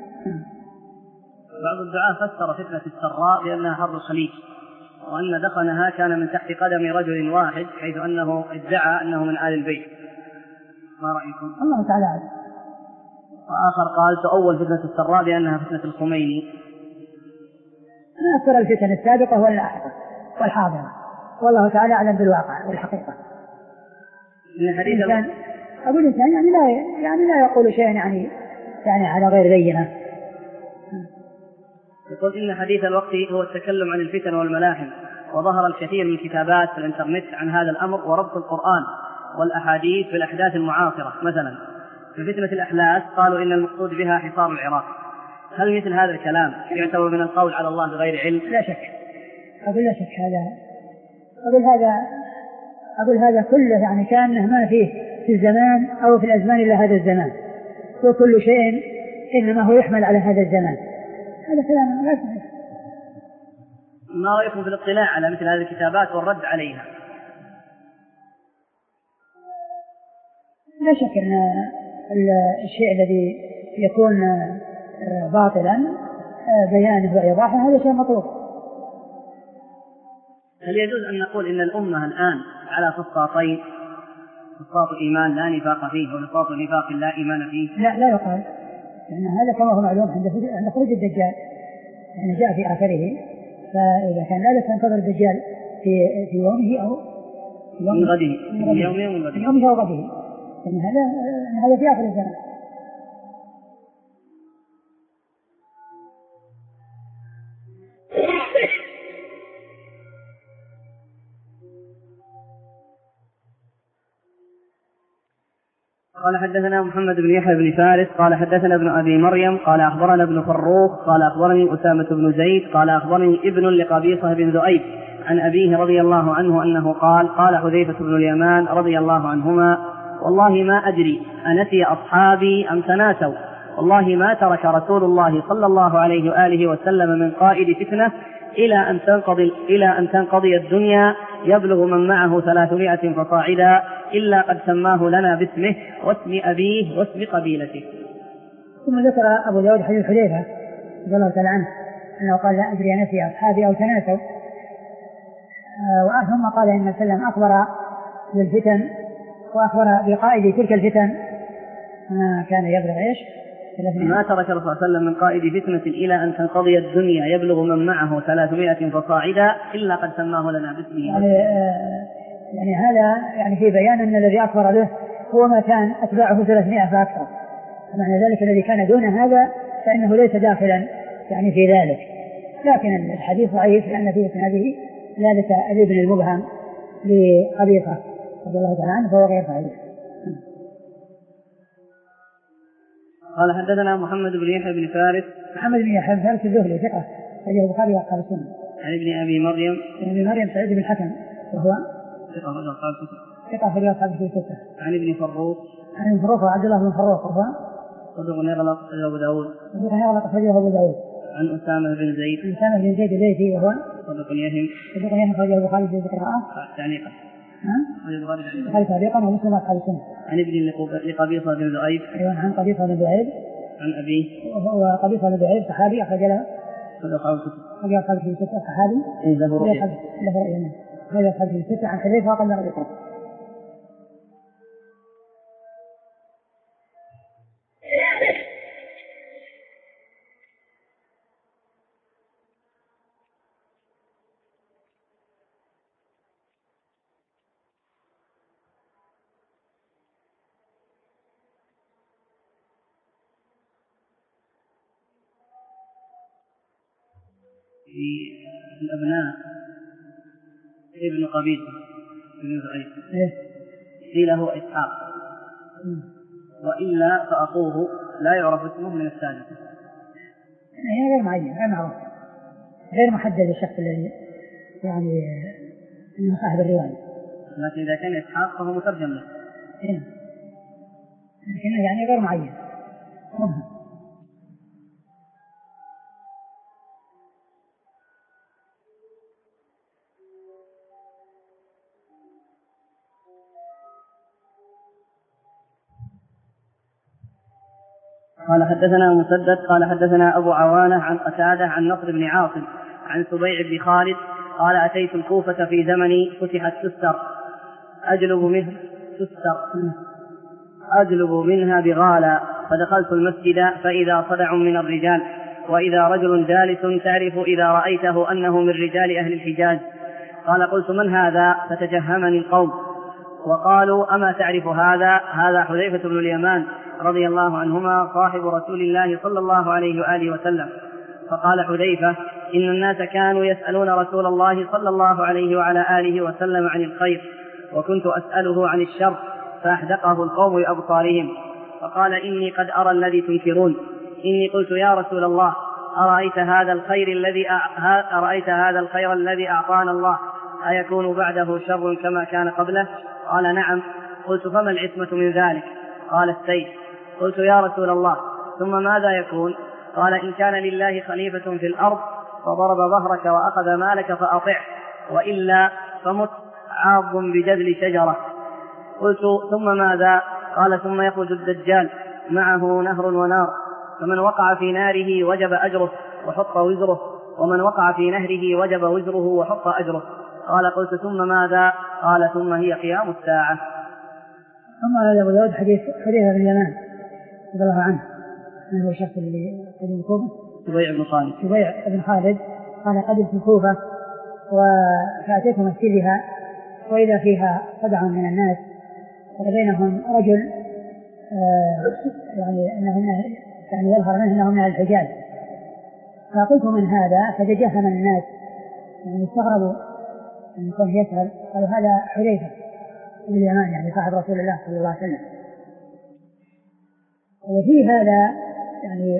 بعض الدعاة فسر فتنة السراء بأنها حرب الخليج، وأن دخنها كان من تحت قدم رجل واحد، حيث أنه ادعى أنه من آل البيت. ما رأيكم؟ الله تعالى أعلم. وآخر قال تؤول فتنة السراء بأنها فتنة الخميني. ما أكثر الفتن السابقة واللاحقة والحاضرة، والله تعالى أعلم بالواقع والحقيقة. إن حديث الإنسان أقول الإنسان يعني لا يعني لا يقول شيئا يعني يعني على غير بينة. يقول إن حديث الوقت هو التكلم عن الفتن والملاحم، وظهر الكثير من كتابات في الإنترنت عن هذا الأمر وربط القرآن والأحاديث بالأحداث المعاصرة. مثلا في فتنة الأحلاس قالوا إن المقصود بها حصار العراق. هل مثل هذا الكلام يعتبر من القول على الله بغير علم؟ لا شك. أقول لا شك هذا أقول هذا أقول هذا كله يعني كأنه ما فيه في الزمان أو في الأزمان إلا هذا الزمان، وكل شيء إنما هو يحمل على هذا الزمان. هذا كلام لا يصح. ما رأيكم في الاطلاع على مثل هذه الكتابات والرد عليها؟ لا شك أن الشيء الذي يكون باطلا بيانه وإيضاحه هذا شيء مطلوب. هل يجوز أن نقول إن الأمة الآن على فسطاطين، فسطاط إيمان لا نفاق فيه وفسطاط نفاق لا إيمان فيه؟ لا لا يقال، لأن هذا كما هو معلوم عند خروج الدجال يعني جاء في آخره، فإذا كان لا تنتظر الدجال في في يومه أو من غده، من يومه ومن غده، يومه أو غده، يعني هذا هذا في آخر الزمان. قال حدثنا محمد بن يحيى بن فارس قال حدثنا ابن أبي مريم قال أخبرنا ابن فروخ قال أخبرني أسامة بن زيد قال أخبرني ابن لقبيصة بن ذؤيب عن أبيه رضي الله عنه أنه قال قال حذيفة بن اليمان رضي الله عنهما: والله ما أدري أنسي أصحابي أم تناسوا، والله ما ترك رسول الله صلى الله عليه وآله وسلم من قائد فتنة إلى أن تنقضي, إلى أن تنقضي الدنيا يبلغ من معه ثلاثمائة فصاعدا إلا قد سماه لنا باسمه واسم أبيه واسم قبيلته. ثم ذكر أبو داود حديث حذيفة رضي الله تعالى عنه أنه قال: لا أدري أنسي أصحابي أو تناسوا، ثم قال إن وسلم أخبر بالفتن وأخبر بقائد تلك الفتن ما كان يبلغ إيش؟ ما ترك الرسول صلى الله عليه وسلم من قائد فتنة إلى أن تنقضي الدنيا يبلغ من معه ثلاثمائة فصاعدا إلا قد سماه لنا باسمه. يعني, يعني هذا يعني في بيان أن الذي أخبر به هو ما كان أتباعه ثلاثمائة فأكثر، معنى ذلك الذي كان دون هذا فإنه ليس داخلا يعني في ذلك. لكن الحديث ضعيف لأن فيه إسناده ذلك الابن المبهم لقبيصة رضي الله تعالى عنه فهو غير صحيح. قال حدثنا محمد بن يحيى بن فارس محمد بن يحيى بن فارس الزهري ثقة أخرجه البخاري وأصحاب السنن. عن ابن أبي مريم عن ابن مريم سعيد بن الحكم وهو ثقة أخرجه أصحاب السنن. ثقة أخرجه أصحاب السنن. عن ابن فروخ عن ابن فروخ وعبد الله بن فروخ وهو صدوق يغلط أخرجه أبو داود صدوق يغلط أخرجه أبو داود. عن أسامة بن زيد عن أسامة بن زيد الليثي وهو صدوق يهم صدوق يهم أخرجه البخاري في القراءة تعليقا البخاري تعليقا ومسلم أصحاب السنة. عن ابن لقبيصة بن ذؤيب. أيوة عن قبيصة بن ذؤيب. عن أبيه. وهو قبيصة بن ذؤيب صحابي أخرج له أخرج أصحاب في الستة صحابي. له رؤية. له رؤية. أخرج أصحاب في الستة عن حذيفة وقال له رؤية. في الأبناء ابن قبيصة بن ذؤيب قيل له إسحاق وإلا فأخوه لا يعرف اسمه من السادسة. هي غير معين غير معروف غير محدد الشخص الذي يعني انه صاحب الرواية، لكن إذا كان إسحاق فهو مترجم له. إيه. لكن يعني غير معين. قال حدثنا مسدد قال حدثنا أبو عوانة عن قتادة عن نصر بن عاصم عن سبيع بن خالد قال أتيت الكوفة في زمني فتحت تستر أجلب منها تستر أجلب منها بغالا فدخلت المسجد فإذا صدع من الرجال وإذا رجل جالس تعرف إذا رأيته أنه من رجال أهل الحجاز. قال قلت من هذا؟ فتجهمني القوم وقالوا أما تعرف هذا؟ هذا حذيفة بن اليمان رضي الله عنهما صاحب رسول الله صلى الله عليه وآله وسلم. فقال حذيفة إن الناس كانوا يسألون رسول الله صلى الله عليه وعلى آله وسلم عن الخير وكنت أسأله عن الشر فأحدقه القوم بأبصارهم. فقال إني قد أرى الذي تنكرون. إني قلت يا رسول الله أرأيت هذا الخير الذي أرأيت هذا الخير الذي أعطانا الله أيكون بعده شر كما كان قبله؟ قال نعم. قلت فما العصمة من ذلك؟ قال السيف. قلت يا رسول الله ثم ماذا يكون؟ قال إن كان لله خليفة في الأرض فضرب ظهرك وأخذ مالك فأطعه وإلا فمت عاض بجذل شجرة. قلت ثم ماذا؟ قال ثم يخرج الدجال معه نهر ونار فمن وقع في ناره وجب أجره وحط وزره ومن وقع في نهره وجب وزره وحط أجره. قال قلت ثم ماذا؟ قال ثم هي قيام الساعة. ثم هذا أبو داود حديث حذيفة بن اليمان رضي الله عنه من هو الشخص اللي قدم الكوفة سبيع بن خالد سبيع بن خالد قال قدمت الكوفة فأتيت مسجدها وإذا فيها صدع من الناس وبينهم رجل آه يعني أنه يعني يظهر منه أنه من الحجاز. فقلت من هذا؟ فتجهم الناس يعني استغربوا أن يكون يسأل قالوا هذا حذيفة بن اليمان يعني صاحب رسول الله صلى الله عليه وسلم. وفي هذا يعني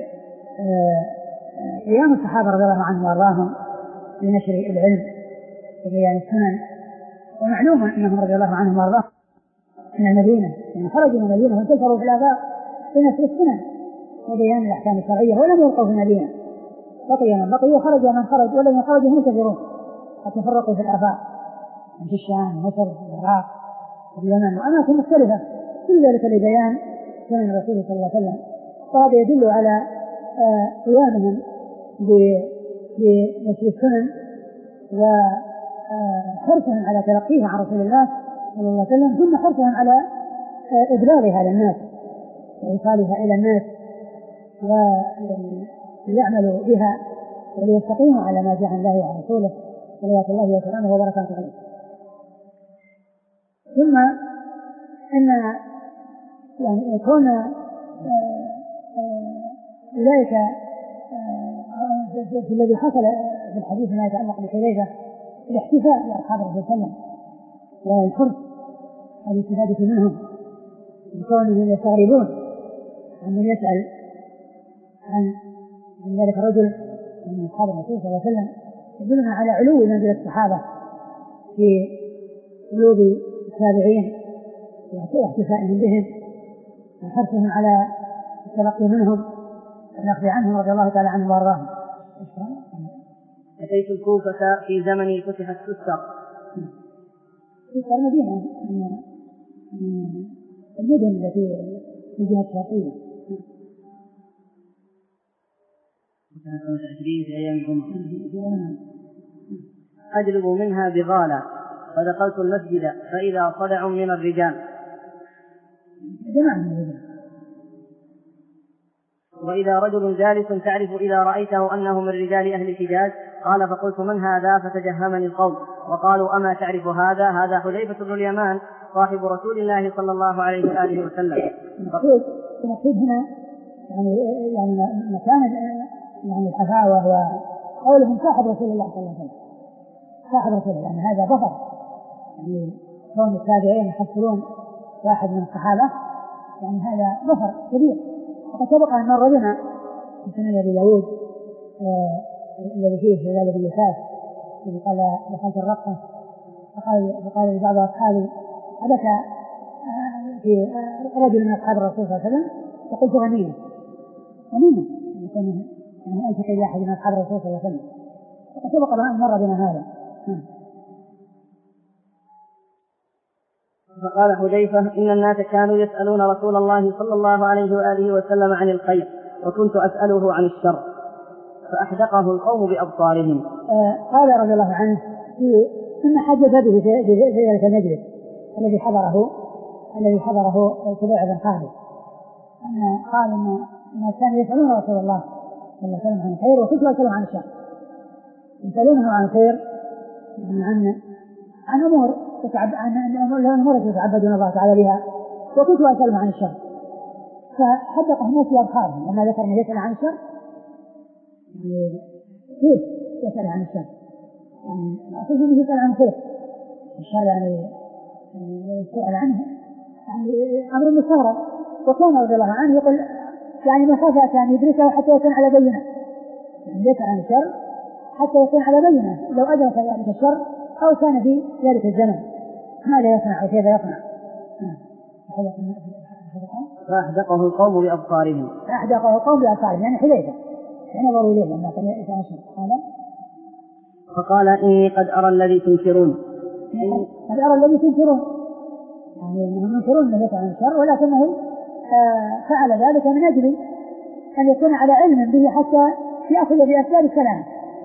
قيام الصحابة رضي الله عنهم وارضاهم لنشر العلم وبيان السنن. ومعلوم أنهم رضي الله عنهم وارضاهم من المدينة يعني خرجوا من المدينة وانتشروا في الآفاق لنشر السنن وبيان الأحكام الشرعية ولم يبقوا في المدينة، بقي من بقي وخرج من خرج ولم يخرجوا منتشرون حتى فرقوا في الآفاق في الشام ومصر والعراق واليمن وأماكن مختلفة كل ذلك لبيان سنن الرسول صلى الله عليه وسلم. فهذا يدل على قيامهم بنشر السنن وحرصهم على تلقيها عن رسول الله صلى الله عليه وسلم ثم حرصهم على إبلاغها للناس وإيصالها إلى الناس وليعملوا بها وليستقيموا على ما جاء عن الله وعن رسوله صلوات الله وسلامه وبركاته عليه. ثم أن يعني يكون أولئك في الذي حصل في الحديث ما يتعلق بحذيفة الاحتفاء بأصحاب الرسول صلى الله عليه وسلم والحرص على الاستفادة منهم بكونهم يستغربون عن من يسأل عن من ذلك الرجل من أصحاب الرسول صلى الله عليه وسلم يدلنا على علو منزلة الصحابة في قلوب التابعين واحتفائهم بهم وحرصهم على التلقي منهم والأخذ عنهم رضي الله تعالى عنهم وارضاهم. أتيت الكوفة في زمن فتحت تستر تذكر مدينة من المدن التي في جهة الشرقية. في أيام العمر أجلب منها بغالة فدخلت المسجد فإذا صدع من الرجال جماعة من الرجال. وإذا رجل جالس تعرف إذا رأيته أنه من رجال أهل الحجاز. قال فقلت من هذا فتجهمني القوم وقالوا أما تعرف هذا؟ هذا حذيفة بن اليمان صاحب رسول الله صلى الله عليه وآله وسلم. المقصود هنا يعني يعني مكان يعني الحفاوة وقولهم صاحب رسول الله صلى الله عليه وسلم، صاحب رسول الله، يعني هذا ظفر، يعني كون التابعين يحصلون واحد من الصحابة يعني هذا ظفر كبير. وقد سبق أن مر بنا في سنن أبي داود الذي فيه شلال بن يساف الذي قال دخلت الرقة فقال فقال لبعض أصحابي أبكى في رجل من أصحاب الرسول صلى الله عليه وسلم فقلت غنيمة غنيمة يكون يعني ألتقي إلى أحد من أصحاب الرسول صلى الله عليه وسلم. وقد سبق أن مر بنا هذا. فقال حذيفة إن الناس كانوا يسألون رسول الله صلى الله عليه وآله وسلم عن الخير وكنت أسأله عن الشر فأحدقه القوم بأبصارهم. آه قال رضي الله عنه في ثم حدث به في ذلك المجلس الذي حضره الذي حضره سبيع بن خالد أن قال إن الناس كانوا يسألون رسول الله صلى الله عليه وسلم عن الخير وكنت أسأله عن الشر. يسألونه عن الخير يعني عن عن أمور تتعب عن الأمور التي يتعبدون الله تعالى بها وكنت أسأله عن الشر فحدقه الناس بأبصارهم لما ذكر أنه يسأل عن الشر. يعني كيف يسأل عن الشر؟ يعني أصلا أنه يسأل عن الخير. الشر يعني السؤال عنه يعني أمر مستغرب. وكان رضي الله عنه يقول يعني مخافة أن يدركه حتى يكون على بينة، يعني يسأل عن الشر حتى يكون على بينة لو أدرك ذلك الشر أو كان في ذلك الزمن ماذا يصنع وكيف يصنع. فأحدقه القوم بأبصارهم فأحدقه القوم بأبصارهم يعني حذيفة نظروا إليه لما كان يسأل الشر. قال فقال إني قد أرى الذي تنكرون قد أرى الذي تنكرون يعني أنهم ينكرون أنه يسأل عن الشر ولكنه آه فعل ذلك من أجل أن يكون على علم به حتى يأخذ بأسباب السلام.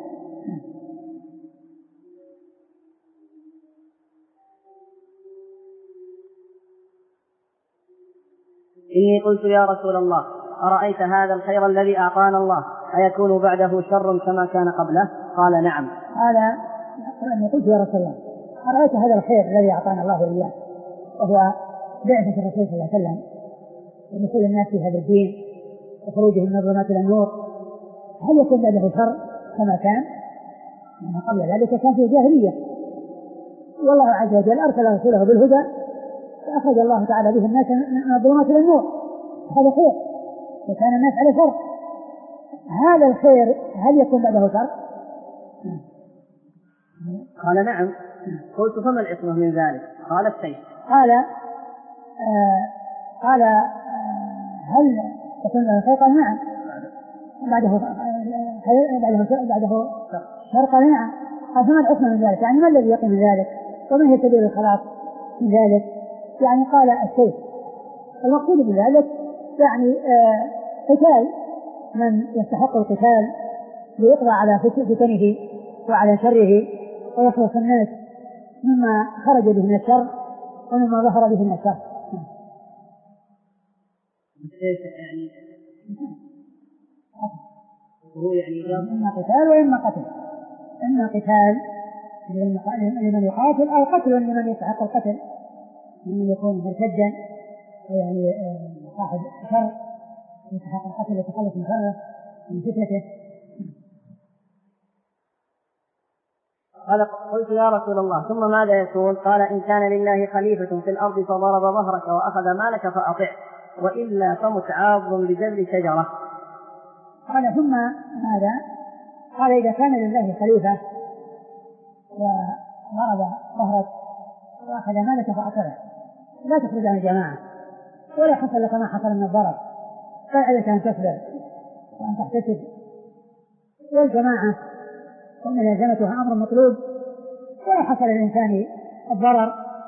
إني قلت يا رسول الله أرأيت هذا الخير الذي أعطانا الله أيكون بعده شر كما كان قبله؟ قال نعم. قال إني قلت يا رسول الله أرأيت هذا الخير الذي أعطانا الله إياه وهو بعثة الرسول صلى الله عليه وسلم ودخول الناس في هذا الدين وخروجهم من الظلمات إلى النور هل يكون بعده شر كما كان؟ يعني قبل ذلك كان في جاهلية والله عز وجل أرسل رسوله بالهدى فأخرج الله تعالى به الناس من الظلمات إلى النور هذا خير وكان الناس على شر. هذا الخير هل يكون بعده شر؟ قال نعم. قلت فما العصمة من ذلك؟ قال السيف. قال آه قال آه هل يكون بعده خير؟ قال نعم. بعده بعده بعده شر؟ قال نعم. قال فما العصمة من ذلك؟ يعني ما الذي يقي من ذلك وما هي سبيل الخلاص من ذلك؟ يعني قال السيف. المقصود بذلك يعني آه قتال من يستحق القتال ليقضى على فتنه وعلى شره ويخلص الناس مما خرج به من الشر ومما ظهر به من الشر. يعني هو يعني إما قتال وإما قتل، إما قتال لمن يقاتل أو قتل لمن يستحق القتل لمن يكون مرتدا أو يعني صاحب شر يستحق القتل يتخلص من شره من فتنته. قال قلت يا رسول الله ثم ماذا يكون؟ قال إن كان لله خليفة في الأرض فضرب ظهرك وأخذ مالك فأطع وإلا فمت عاض بجذر شجرة. قال ثم ماذا؟ قال إذا كان لله خليفة وضرب ظهرك وأخذ مالك فأطعه لا تخرج عن الجماعة ولا حصل لك ما حصل من الضرر بل عليك أن تصبر وأن تحتسب. والجماعة ومن لازمتها أمر مطلوب ولا حصل للإنسان الضرر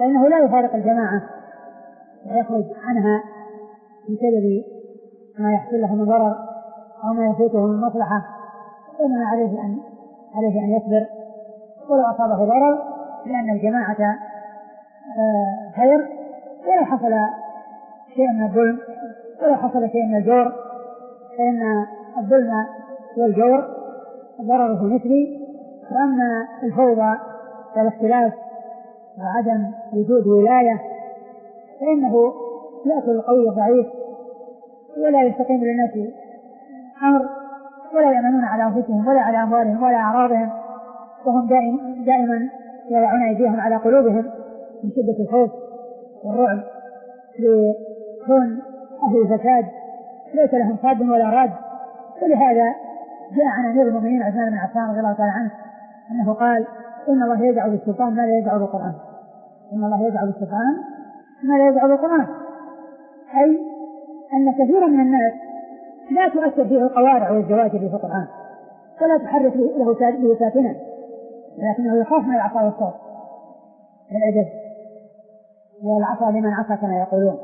فإنه لا يفارق الجماعة ويخرج عنها بسبب ما يحصل له من ضرر أو ما يفوته من مصلحة، إنما عليه أن عليه أن يصبر ولو أصابه ضرر، لأن الجماعة خير، ولو حصل شيء من الظلم ولو حصل شيء من الجور، فإن الظلم والجور ضرره مثلي، وأما الفوضى والاختلاف وعدم وجود ولاية فإنه يأكل القوي الضعيف، ولا يستقيم للناس أمر، ولا يأمنون على أنفسهم ولا على أموالهم ولا أعراضهم، وهم دائما, دائما يضعون أيديهم على قلوبهم من شدة الخوف والرعب لكون أهل الفساد ليس لهم صاد ولا راد. ولهذا جاء عن أمير المؤمنين عثمان بن عفان رضي الله تعالى عنه أنه قال: إن الله يدعو بالسلطان ما لا يدعو بالقرآن. إن الله يدعو بالسلطان ما لا يدعو بالقرآن، أي أن كثيرا من الناس لا تؤثر فيه القوارع والزواجر في القرآن ولا تحرك له ساكنا، لكنه يخاف من العصا والصوت العجز، والعصا لمن عصى كما يقولون.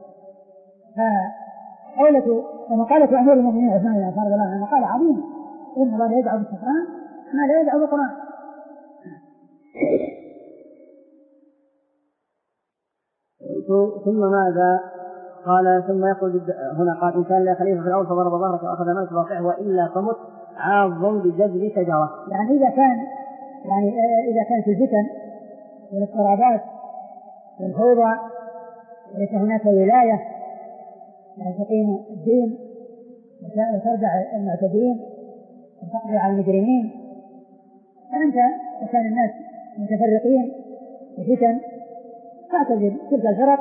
فقولة ومقالة أمير المؤمنين عثمان بن عفان رضي الله عنه مقالة عظيمة: إن الله يدعو بالسلطان ما لا يدعو بالقرآن. ثم ماذا قال؟ ثم يقول هنا قال: إن كان لا خليفة في الأرض فضرب ظهرك وأخذ مالك واقعه وإلا فمت عاض بجذر شجرة. يعني إذا كان يعني إذا كانت الفتن والاضطرابات والفوضى ليس هناك ولاية يعني تقيم الدين وتردع المعتدين وتقضي على المجرمين، فأنت وكان الناس متفرقين وفتن فاعتزل تلك الفرق،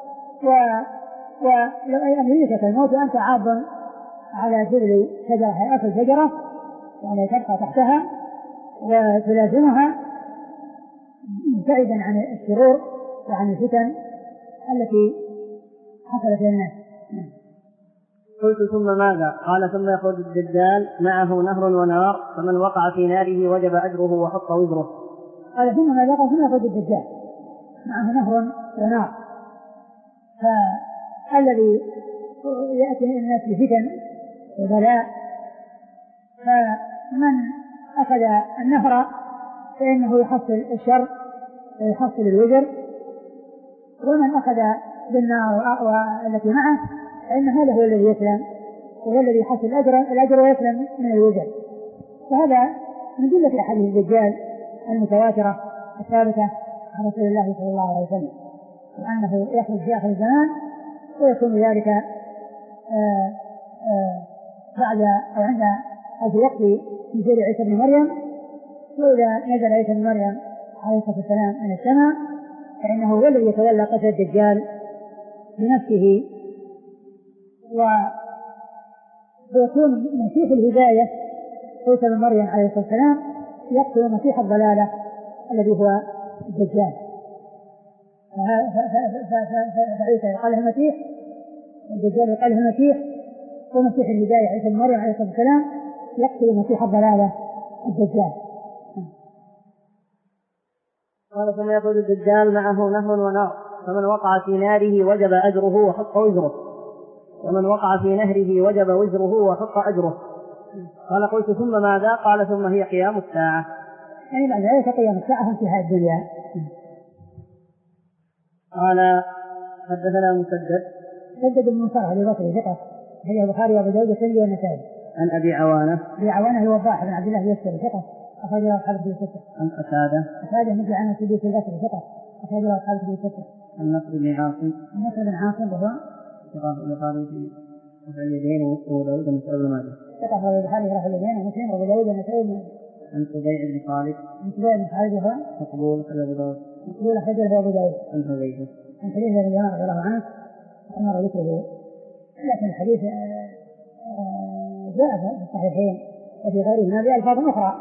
ولو أن يدركك الموت وأنت عاض على جذر شجرة أصل شجرة يعني تبقى تحتها وتلازمها مبتعدا عن الشرور وعن الفتن التي حصلت للناس. قلت: ثم ماذا؟ قال: ثم يخرج الدجال معه نهر ونار، فمن وقع في ناره وجب أجره وحط وزره. قال: ثم ماذا؟ قال: ثم يخرج الدجال معه نهر ونار، فالذي يأتي الناس بفتن وبلاء، فمن أخذ النهر فإنه يحصل الشر ويحصل الوزر، ومن أخذ بالنار والتي معه فإن هذا هو الذي يسلم وهو الذي يحصل الأجر, الأجر ويسلم من الوزر. وهذا من جملة أحاديث الدجال المتواترة الثابتة عن رسول الله صلى الله عليه وسلم، وأنه يخرج في آخر الزمان ويكون ذلك آآ آآ بعد أو عند أو في وقت نزول عيسى بن مريم. وإذا نزل عيسى بن مريم عليه الصلاة والسلام من السماء فإنه هو الذي يتولى قتل الدجال بنفسه، ويكون مسيح الهداية عيسى بن مريم عليه الصلاة والسلام يقتل مسيح الضلالة الذي هو الدجال. فعيسى يقال له المسيح والدجال يقال له المسيح، ومسيح الهداية عيسى بن مريم عليه الصلاة والسلام يقتل مسيح الضلالة الدجال. قال: ثم يخرج الدجال معه نهر ونار، فمن وقع في ناره وجب أجره وحق وزره، ومن وقع في نهره وجب وزره وحق أجره. قال: قلت: ثم ماذا؟ قال: ثم هي قيام الساعة. يعني بعد ذلك قيام الساعة انتهاء الدنيا. قال: حدثنا مسدد مسدد بن مصرح البصري ثقة، هي البخاري وابو داود والترمذي والنسائي. عن أبي عوانة أبي عوانة الوضاح بن عبد الله اليشكري ثقة، أخرج له أصحاب الكتب الستة. عن قتادة قتادة مثل عن السدوسي البصري ثقة، أخرج له أصحاب الكتب الستة. عن نصر بن عاصم نصر بن عاصم وهو ثقة البخاري في رفع اليدين وأبو داود والنسائي وابن ماجه. ثقة أخرج البخاري في رفع اليدين ومسلم وأبو داود والنسائي وابن ماجه. عن سبيع بن خالد عن سبيع بن خالد وهو مقبول أخرج أبو داود مقبول أخرج له أبو داود. عن حذيفة عن حديث ابن عمر رضي الله عنه أمر ذكره، لكن الحديث جاء في الصحيحين وفي غيرهما بألفاظ أخرى.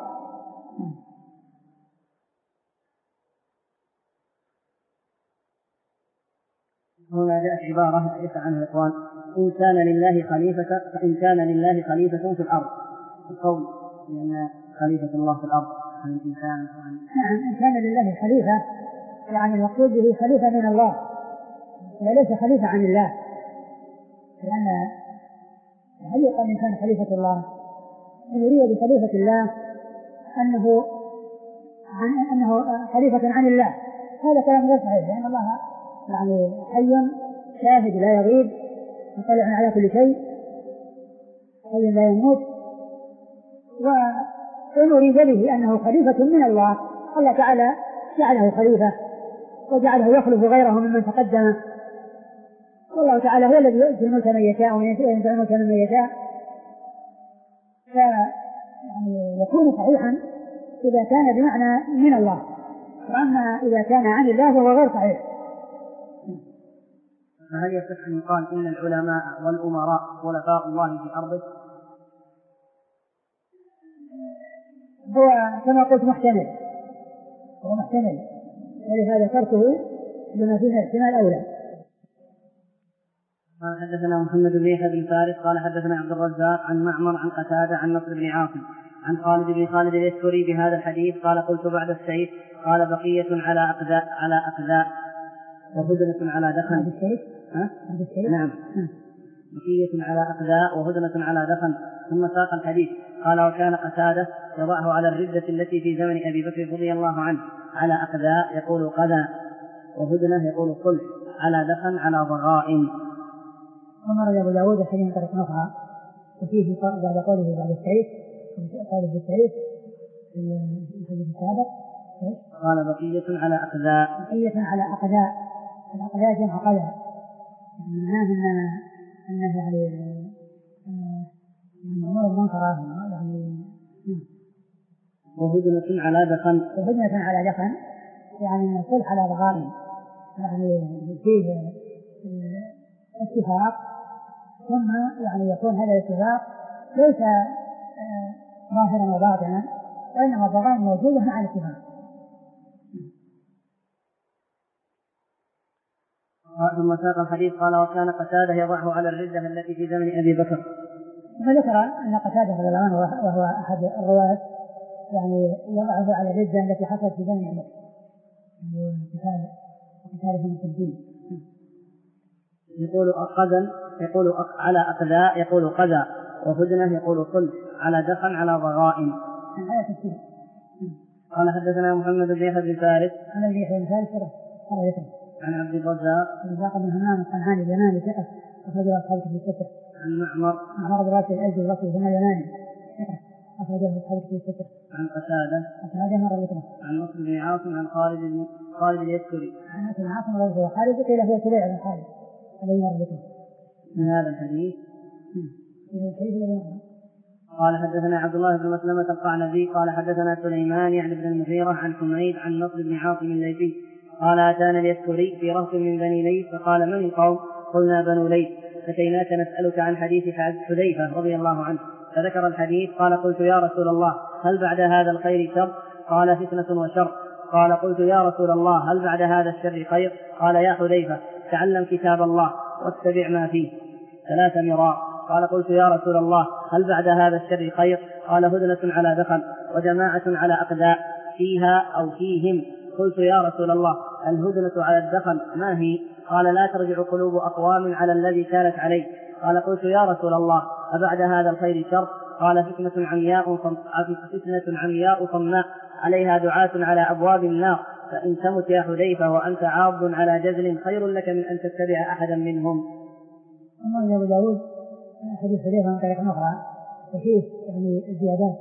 هنا جاءت عبارة ليس عنها الإخوان: إن كان لله خليفة فإن كان لله خليفة في الأرض، القول لأن خليفة الله في الأرض عن الإنسان. نعم، إن كان لله خليفة يعني المقصود به خليفة من الله وليس خليفة عن الله، لأن هل يقال الإنسان خليفة الله؟ إن يريد بخليفة الله أنه عن أنه خليفة عن الله، هذا كلام غير صحيح، لأن الله يعني حي شاهد لا يغيب مطلع على كل شيء حي لا يموت. وإن أريد به أنه خليفة من الله، الله تعالى جعله خليفة وجعله يخلف غيره ممن تقدمه، والله تعالى هو الذي يؤتي الملك من يشاء وينزع الملك من يشاء، فيعني يكون صحيحا إذا كان بمعنى من الله، وأما إذا كان عن الله فهو غير صحيح. فهل يصح أن يقال إن العلماء والأمراء خلفاء الله في أرضه؟ هو كما قلت محتمل، هو محتمل، ولهذا تركه بما فيه احتمال أولى. قال حدثنا محمد بن يحيى بن فارس قال حدثنا عبد الرزاق عن معمر عن قتادة عن نصر بن عاصم عن خالد بن خالد اليسكري بهذا الحديث قال قلت بعد السيف قال بقية على أقذاء على أقذاء وهدنة على دخن. بعد السيف؟ ها؟ بعد السيف؟ نعم. بقية على أقذاء وهدنة على دخن. ثم ساق الحديث قال وكان قتادة يضعه على الردة التي في زمن أبي بكر رضي الله عنه على أقذاء يقول قذى وهدنة يقول صلح على دخن على ضغائن. ومر أبو داود حديث طريق نخعة وفيه بعد قوله بعد السيف قال في السيف الحديث السابق قال بقية على أقذاء. بقية على أقذاء، الأقذاء جمع قذى، يعني معناه أن أنه يعني من أمور منكرة يعني. وهدنة على دخن، وهدنة على دخن يعني الصلح على ضغائن، يعني فيه اتفاق ثم يعني يكون هذا الاتفاق ليس ظاهرا وباطنا وإنما الضغائن موجودة مع الاتفاق. ثم ساق الحديث قال وكان قتادة يضعه على الردة التي في زمن أبي بكر. فذكر أن قتادة رضي الله عنه وهو أحد الرواة يعني يضعه على الردة التي حصلت في زمن أبي بكر، يعني قتال قتال المسلمين. يقول قذى يقول على أقذاء يقول قذى وهدنة يقول صلح على دخن على ضغائن. قال حدثنا محمد بن يحيى بن فارس عن ابي يحيى بن فارس عن عبد الرزاق الرزاق بن همام الصنعاني اليماني ثقة أخرجه أصحابه في الستة. عن معمر معمر بن راشد الأزدي البصري ثم اليماني ثقة أخرجه أصحابه في الستة. عن قتادة قتادة مرة ذكره. عن نصر بن عاصم عن خالد بن خالد اليسكري عن نصر بن عاصم رضي الله عنه خالد قيل هو سليع بن خالد الذي مر ذكره. من هذا الحديث قال حدثنا عبد الله بن مسلمة القعنبي قال حدثنا سليمان يعني بن المغيرة عن حميد عن نصر بن عاصم الليثي قال أتانا اليسكري في رهط من بني ليث فقال من القوم؟ قلنا بنو ليث، أتيناك نسألك عن حديث حذيفة رضي الله عنه، فذكر الحديث قال قلت يا رسول الله هل بعد هذا الخير شر؟ قال فتنة وشر. قال قلت يا رسول الله هل بعد هذا الشر خير؟ قال يا حذيفة تعلم كتاب الله واتبع ما فيه ثلاث مرار. قال قلت يا رسول الله هل بعد هذا الشر خير؟ قال هدنة على دخن وجماعة على أقداء فيها أو فيهم. قلت يا رسول الله الهدنة على الدخن ما هي؟ قال لا ترجع قلوب أقوام على الذي كانت عليه. قال قلت يا رسول الله أبعد هذا الخير شر؟ قال فتنة عمياء فتنة عمياء صماء عليها دعاة على أبواب النار، فإن تمت يا حذيفة وأنت عاض على جزل خير لك من أن تتبع أحدا منهم. أما أبو داود حديث حذيفة من طريق أخرى وفيه يعني زيادات.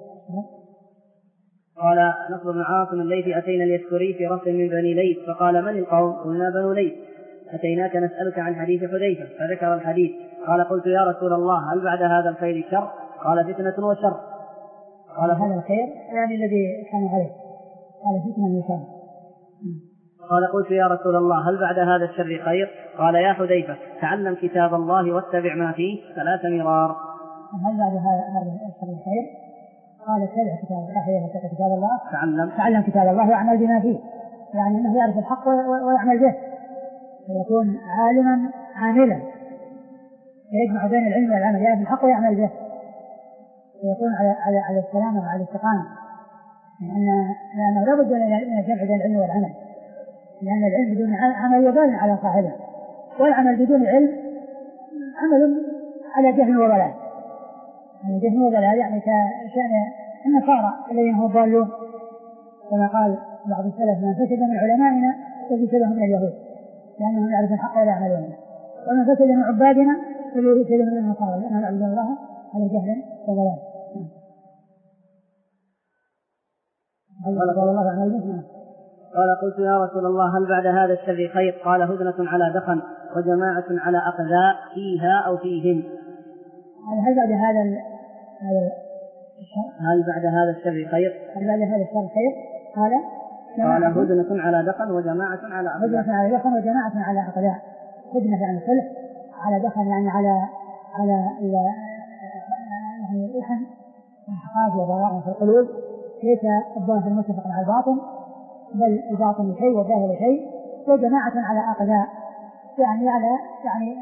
قال نصر بن عاصم الليثي أتينا اليسكري في رهط من بني ليث فقال من القوم؟ قلنا بنو ليث، أتيناك نسألك عن حديث حذيفة، فذكر الحديث. قال قلت يا رسول الله هل بعد هذا الخير شر؟ قال فتنة وشر. قال هذا الخير يعني الذي كان عليه، قال فتنة وشر. قال قلت يا رسول الله هل بعد هذا الشر خير؟ قال يا حذيفة تعلم كتاب الله واتبع ما فيه ثلاث مرار. هل بعد هذا الشر خير؟ قال اتبع كتاب الله كتاب الله تعلم تعلم كتاب الله واعمل بما فيه، يعني انه يعرف الحق ويعمل به فيكون عالما عاملا يجمع بين العلم والعمل، يعرف الحق ويعمل به فيكون على على على السلامه وعلى الاستقامه، لان لانه لا بد من الجمع بين العلم والعمل، لأن العلم بدون عمل يبان على صاحبه، والعمل بدون علم عمل على جهل وضلال، على جهل وضلال، يعني كشأن النصارى الذين هم ضالون، كما قال بعض السلف: من فسد من علمائنا ففسده من اليهود، لأنهم يعرفون الحق ولا يعملونه، ومن فسد من عبادنا ففسده من النصارى، لأنهم يعبدون الله على جهل وضلال. قال: قلت يا رسول الله هل بعد هذا الشر خير؟ قال: هدنة على دخن وجماعة على أقذاء فيها أو فيهم. هل بعد هذا هذا هل بعد هذا الشر خير؟ هل بعد هذا الشر خير؟ قال: قال: هدنة على دخن وجماعة على أقذاء. هدنة على دخن وجماعة على أقذاء. هدنة يعني صلح، على دخن يعني على على يعني الإحن والحقاد وضوائع في القلوب، ليس الظاهر المتفق على الباطن، بل الباطن شيء والظاهر شيء. وجماعة على أقذاء يعني على يعني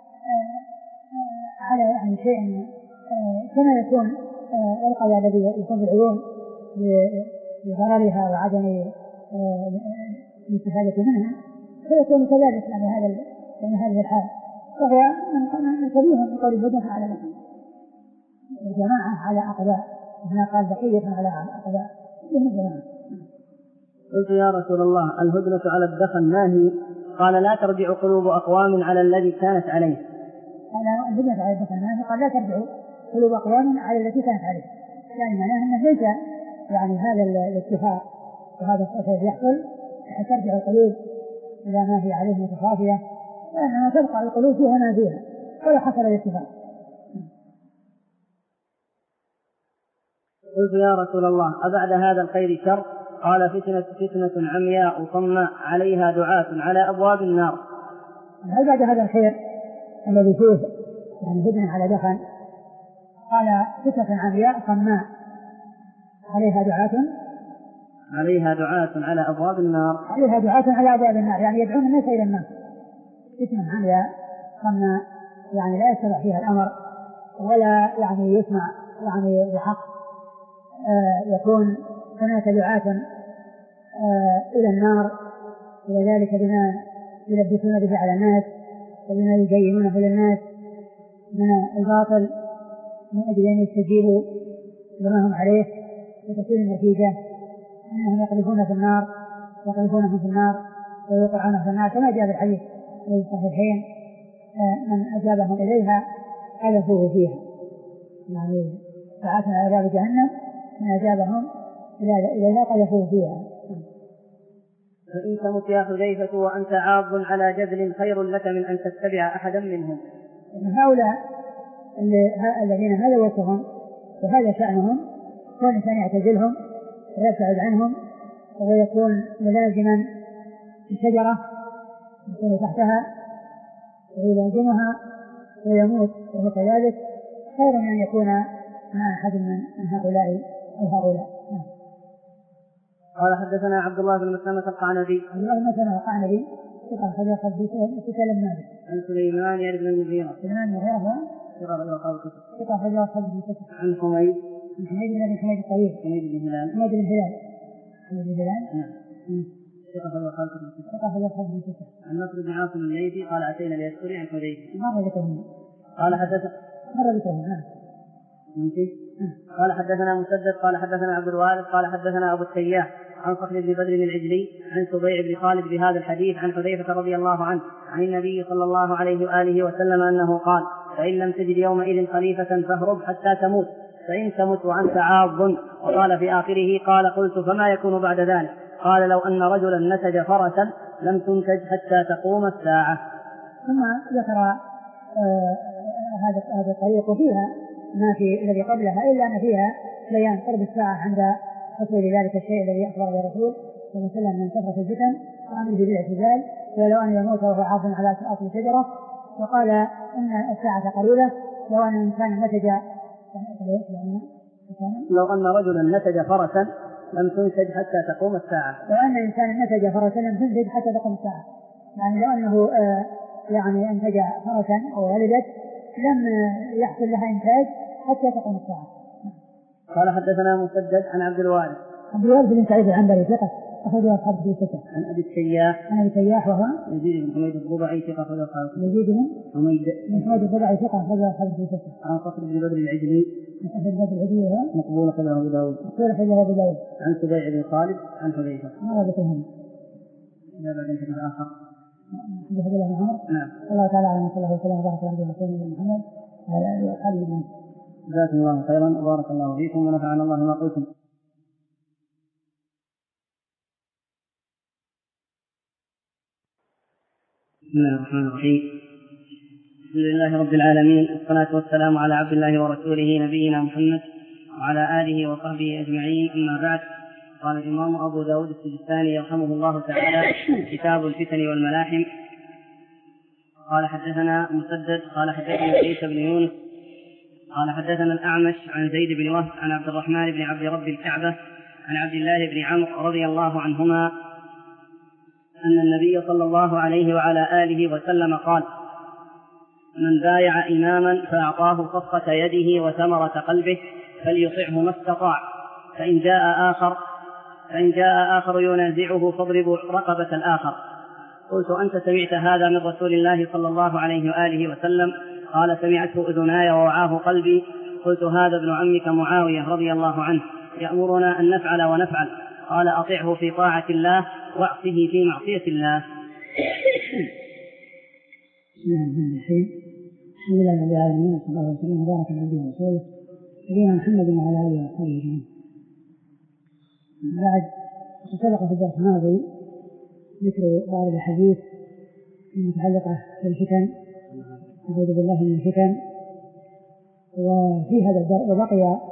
على يعني شيء كما يكون القذى الذي يكون في العيون بضررها وعدم الاستفادة منها، فيكون كذلك يعني هذا يعني هذه الحال، وهو من شبيه من قول الهدنة على دخن وجماعة على أقذاء. هنا قال: بقية على أقذاء هم جماعة. قلت يا رسول الله الهدنة على الدخن ما هي؟ قال: لا ترجع قلوب أقوام على الذي كانت عليه. قال: الهدنة على الدخن ما هي؟ قال: لا ترجع قلوب أقوام على التي كانت عليه، يعني معناه أنه ليس يعني هذا الاتفاق وهذا الشيء يحصل حتى ترجع القلوب إلى ما هي عليه متخافية، وإنما تبقى القلوب فيها ما فيها ولا حصل الاتفاق. قلت يا رسول الله أبعد هذا الخير شر؟ قال: فتنة فتنة عمياء صماء عليها دعاة على أبواب النار. هل بعد هذا الخير الذي فيه يعني هدنة على دخن؟ قال: فتنة عمياء صماء عليها دعاة عليها دعاة على أبواب النار. عليها دعاة على أبواب النار يعني يدعون الناس إلى النار. فتنة عمياء صماء يعني لا يتبع فيها الأمر ولا يعني يسمع يعني بحق. آه يكون هناك دعاة آه إلى النار، وذلك بما يلبسون به على الناس وبما يزينونه للناس من الباطل من أجل أن يستجيبوا لما هم عليه، وتكون النتيجة أنهم يقذفون في النار يقذفونهم في النار ويوقعونهم في النار، كما جاء في الحديث في الصحيحين: آه من أجابهم إليها قذفوه فيها، يعني دعاة على باب جهنم من أجابهم إليها قذفوه فيها. فإن تمت يا حذيفة وأنت عاض على جبل خير لك من أن تتبع أحدا منهم. هؤلاء الذين هذا وصفهم وهذا شأنهم كان الإنسان يعتزلهم ويبتعد عنهم ويكون ملازما الشجرة يكون تحتها ويلازمها ويموت وهو كذلك خير من أن يكون مع أحد من هؤلاء أو هؤلاء. قال: حدثنا عبد الله بن مسلمة القعنبي. عبد الله بن مسلمة القعنبي ثقة خرج أصحاب الكتب الماضي. عن سليمان يعني بن المغيرة. سليمان بن المغيرة ثقة خرج أصحاب الكتب. ثقة خرج أصحاب الكتب. عن حميد. عن حميد بن أبي حميد الطويل. حميد بن هلال. حميد بن هلال. حميد بن هلال. نعم. ثقة خرج أصحاب الكتب. ثقة خرج أصحاب الكتب. عن نصر بن عاصم الليثي قال: أتينا ليذكرني عن حذيفة. مرة ذكرهم. قال: حدثنا. مرة ذكرهم. نعم. قال: حدثنا مسدد قال: حدثنا عبد الوارث قال: حدثنا أبو التياح عن صخر بن بدر العجلي عن سبيع بن خالد بهذا الحديث عن حذيفة رضي الله عنه عن النبي صلى الله عليه وآله وسلم أنه قال: فإن لم تجد يومئذ خليفة فاهرب حتى تموت، فإن تمت وأنت عاض. وقال في آخره: قال: قلت: فما يكون بعد ذلك؟ قال: لو أن رجلا نتج فرسا لم تنتج حتى تقوم الساعة. ثم ذكر آه هذا هذا الطريق فيها ما في الذي قبلها، إلا أن فيها بيان قرب الساعة عند حصول ذلك الشيء الذي أخبر الرسول صلى الله عليه وسلم من كثرة الفتن وأمره بالاعتزال، ولو أن يموت وهو عاض على أصل شجرة. وقال إن الساعة قريبة. لو أن الإنسان نتج لو أن رجلا نتج فرسا لم تنتج حتى تقوم الساعة. لو أن الإنسان نتج فرسا لم تنتج حتى تقوم الساعة، يعني لو أنه آه يعني أنتج فرسا أو ولدت لم يحصل لها إنتاج حتى تقوم الساعة. قال: حدثنا مسدد عن عبد الوارث. عبد الوارث بن سعيد العنبري ثقة أخرجه أصحاب الكتب الستة. عن أبي التياح عن أبي التياح وهو يزيد بن حميد الضبعي ثقة أخرجه أصحاب الكتب. يزيد بن حميد بن حميد الضبعي ثقة أخرجه أصحاب الكتب الستة. عن صخر بن بدر العجلي صخر بن بدر العجلي وهو مقبول أخرجه أبو داود. مقبول أخرجه أبو داود. عن سبيع بن خالد عن حذيفة. ما ذكرهم. لا بعدين حديث آخر. حديث عبد الله بن عمر. نعم. الله تعالى على صلى الله وسلم وبارك على نبينا محمد وعلى آله وأصحابه أجمعين. جزاكم الله خيرا وبارك الله فيكم ونفعنا الله ما قلتم. بسم الله الرحمن الرحيم. الحمد لله رب العالمين والصلاة والسلام على عبد الله ورسوله نبينا محمد وعلى آله وصحبه أجمعين. أما بعد، قال الإمام أبو داود السجستاني رحمه الله تعالى: كتاب الفتن والملاحم. قال حدثنا مسدد قال حدثنا عيسى بن يونس قال حدثنا الأعمش عن زيد بن وهب عن عبد الرحمن بن عبد رب الكعبة عن عبد الله بن عمرو رضي الله عنهما أن النبي صلى الله عليه وعلى آله وسلم قال: من بايع إماما فأعطاه صفقة يده وثمرة قلبه فليطعه ما استطاع، فإن جاء آخر فإن جاء آخر ينازعه فاضربوا رقبة الآخر. قلت: أنت سمعت هذا من رسول الله صلى الله عليه وآله وسلم؟ قال: سمعته أذناي ووعاه قلبي. قلت: هذا ابن عمك معاوية رضي الله عنه يأمرنا أن نفعل ونفعل. قال: أطعه في طاعة الله واعصه في معصية الله. بسم الله الرحمن الرحيم. الحمد لله رب العالمين وصلى الله وسلم وبارك على نبينا ورسوله نبينا محمد وعلى آله وصحبه أجمعين. بعد، سبق في الدرس الماضي ذكر بعض الأحاديث المتعلقة بالفتن، أعوذ بالله من الفتن. وفي هذا الدرس وبقي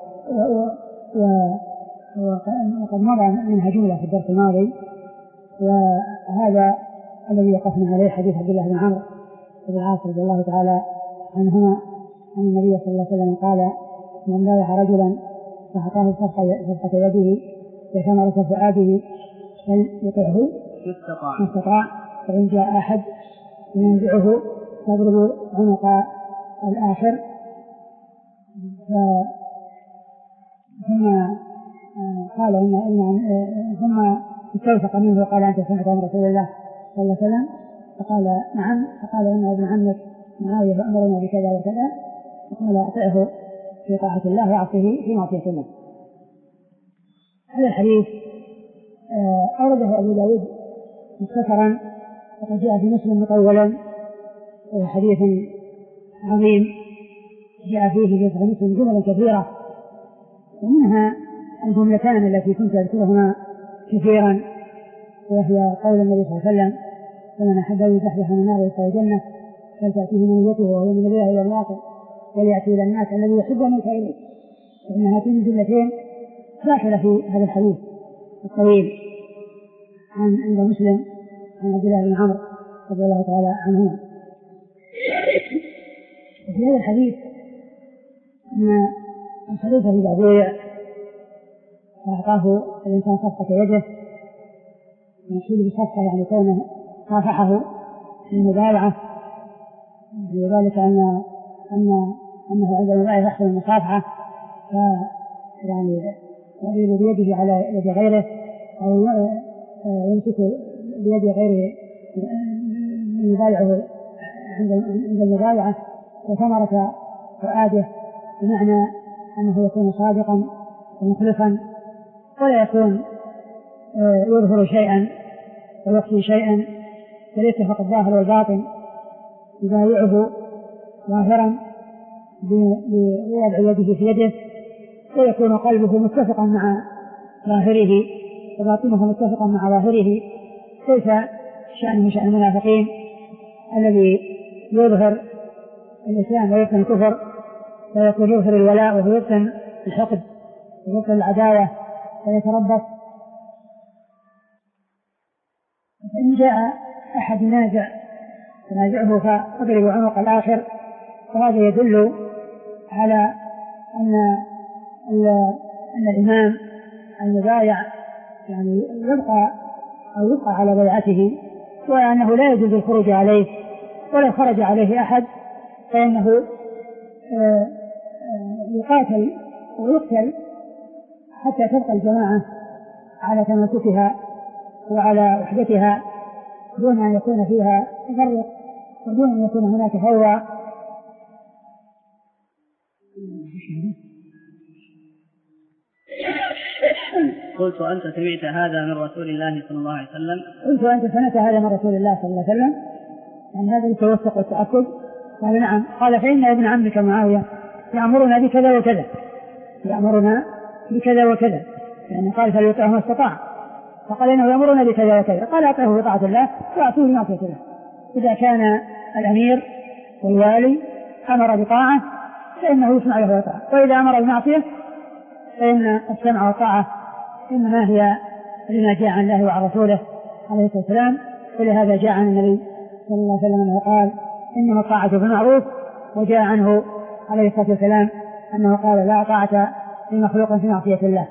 وقد مضى منها جملة في الدرس الماضي، وهذا الذي وقفنا عليه حديث عبد الله بن عمرو بن العاص رضي الله تعالى عنهما أن النبي صلى الله عليه وسلم قال: من بايع رجلا فأعطاه صفقة يده وثمرة فؤاده فليطعه ما استطاع، فإن جاء أحد ينازعه فاضربوا عنق الآخر. ثم قال إن إن ثم استوثق منه وقال: أنت سمعت عن رسول الله صلى الله عليه وسلم؟ فقال: نعم. فقال: إن ابن عمك معاوية يأمرنا بكذا وكذا. فقال: أطعه في طاعة الله وعصه في معصية الله. هذا الحديث أورده أبو داود مختصرا، وقد جاء في مسلم مطولا، وهو حديث عظيم جاء فيه في مسلم جمل كثيرة، ومنها الجملتان التي كنت أذكرهما كثيرا، وهي قول النبي صلى الله عليه وسلم: فمن أحب أن يزحزح من النار ويدخل الجنة فلتأتيه منيته وهو من البدع إلى الواقع وليأتي إلى الناس الذي يحب أن يؤتى إليه. فإن هاتين الجملتين داخلة في هذا الحديث الطويل عن عند مسلم عن عبد الله بن عمرو رضي الله تعالى عنهما. وفي هذا الحديث أن الخليفة إذا بويع فأعطاه الإنسان صفقة يده، المقصود بالصفقة يعني كونه صافحه في المبايعة، وذلك أن أن أنه عند المبايعة يحصل المصافحة، فيعني يضرب بيده على يد غيره أو يمسك بيد غيره يبايعه عند المبايعة، وثمرة فؤاده بمعنى أنه يكون صادقا ومخلصا، ولا يكون يظهر شيئا ويخفي شيئا، فليتفق الظاهر والباطن يبايعه ظاهرا بوضع يده في يده، ويكون قلبه متفقا مع ظاهره وباطنه متفقا مع ظاهره، ليس شأنه شأن المنافقين الذي يظهر الإسلام ويبطن الكفر، فيكون يظهر الولاء وهو يبطن الحقد ويبطن العداوة ويتربص. فإن جاء أحد ينازع ينازعه فأضرب عنق الآخر، فهذا يدل على أن أن الإمام المبايع يعني يبقى أو يبقى على بيعته، وأنه لا يجوز الخروج عليه، ولو خرج عليه أحد فإنه يقاتل ويقتل حتى تبقى الجماعة على تماسكها وعلى وحدتها دون أن يكون فيها تفرق ودون أن يكون هناك فوضى. قلت أنت سمعت هذا من رسول الله صلى الله عليه وسلم؟ قلت أنت سمعت هذا من رسول الله صلى الله عليه وسلم، يعني هذا التوثق والتأكد. قال نعم. قال فإن ابن عمك معاوية يأمرنا بكذا وكذا، يأمرنا بكذا وكذا، يعني قال فليطعه ما استطاع، فقال إنه يأمرنا بكذا وكذا، قال أطعه بطاعة الله وأعطوه بمعصية الله. إذا كان الأمير والوالي أمر بطاعة فإنه يسمع له ويطاع، وإذا أمر بمعصية فإن السمع والطاعة إنما هي لما جاء عن الله وعن رسوله عليه الصلاة والسلام. ولهذا جاء عن النبي صلى الله عليه وسلم أنه قال إنما الطاعة بالمعروف، وجاء عنه عليه الصلاة والسلام أنه قال لا طاعة لمخلوق في معصية الله.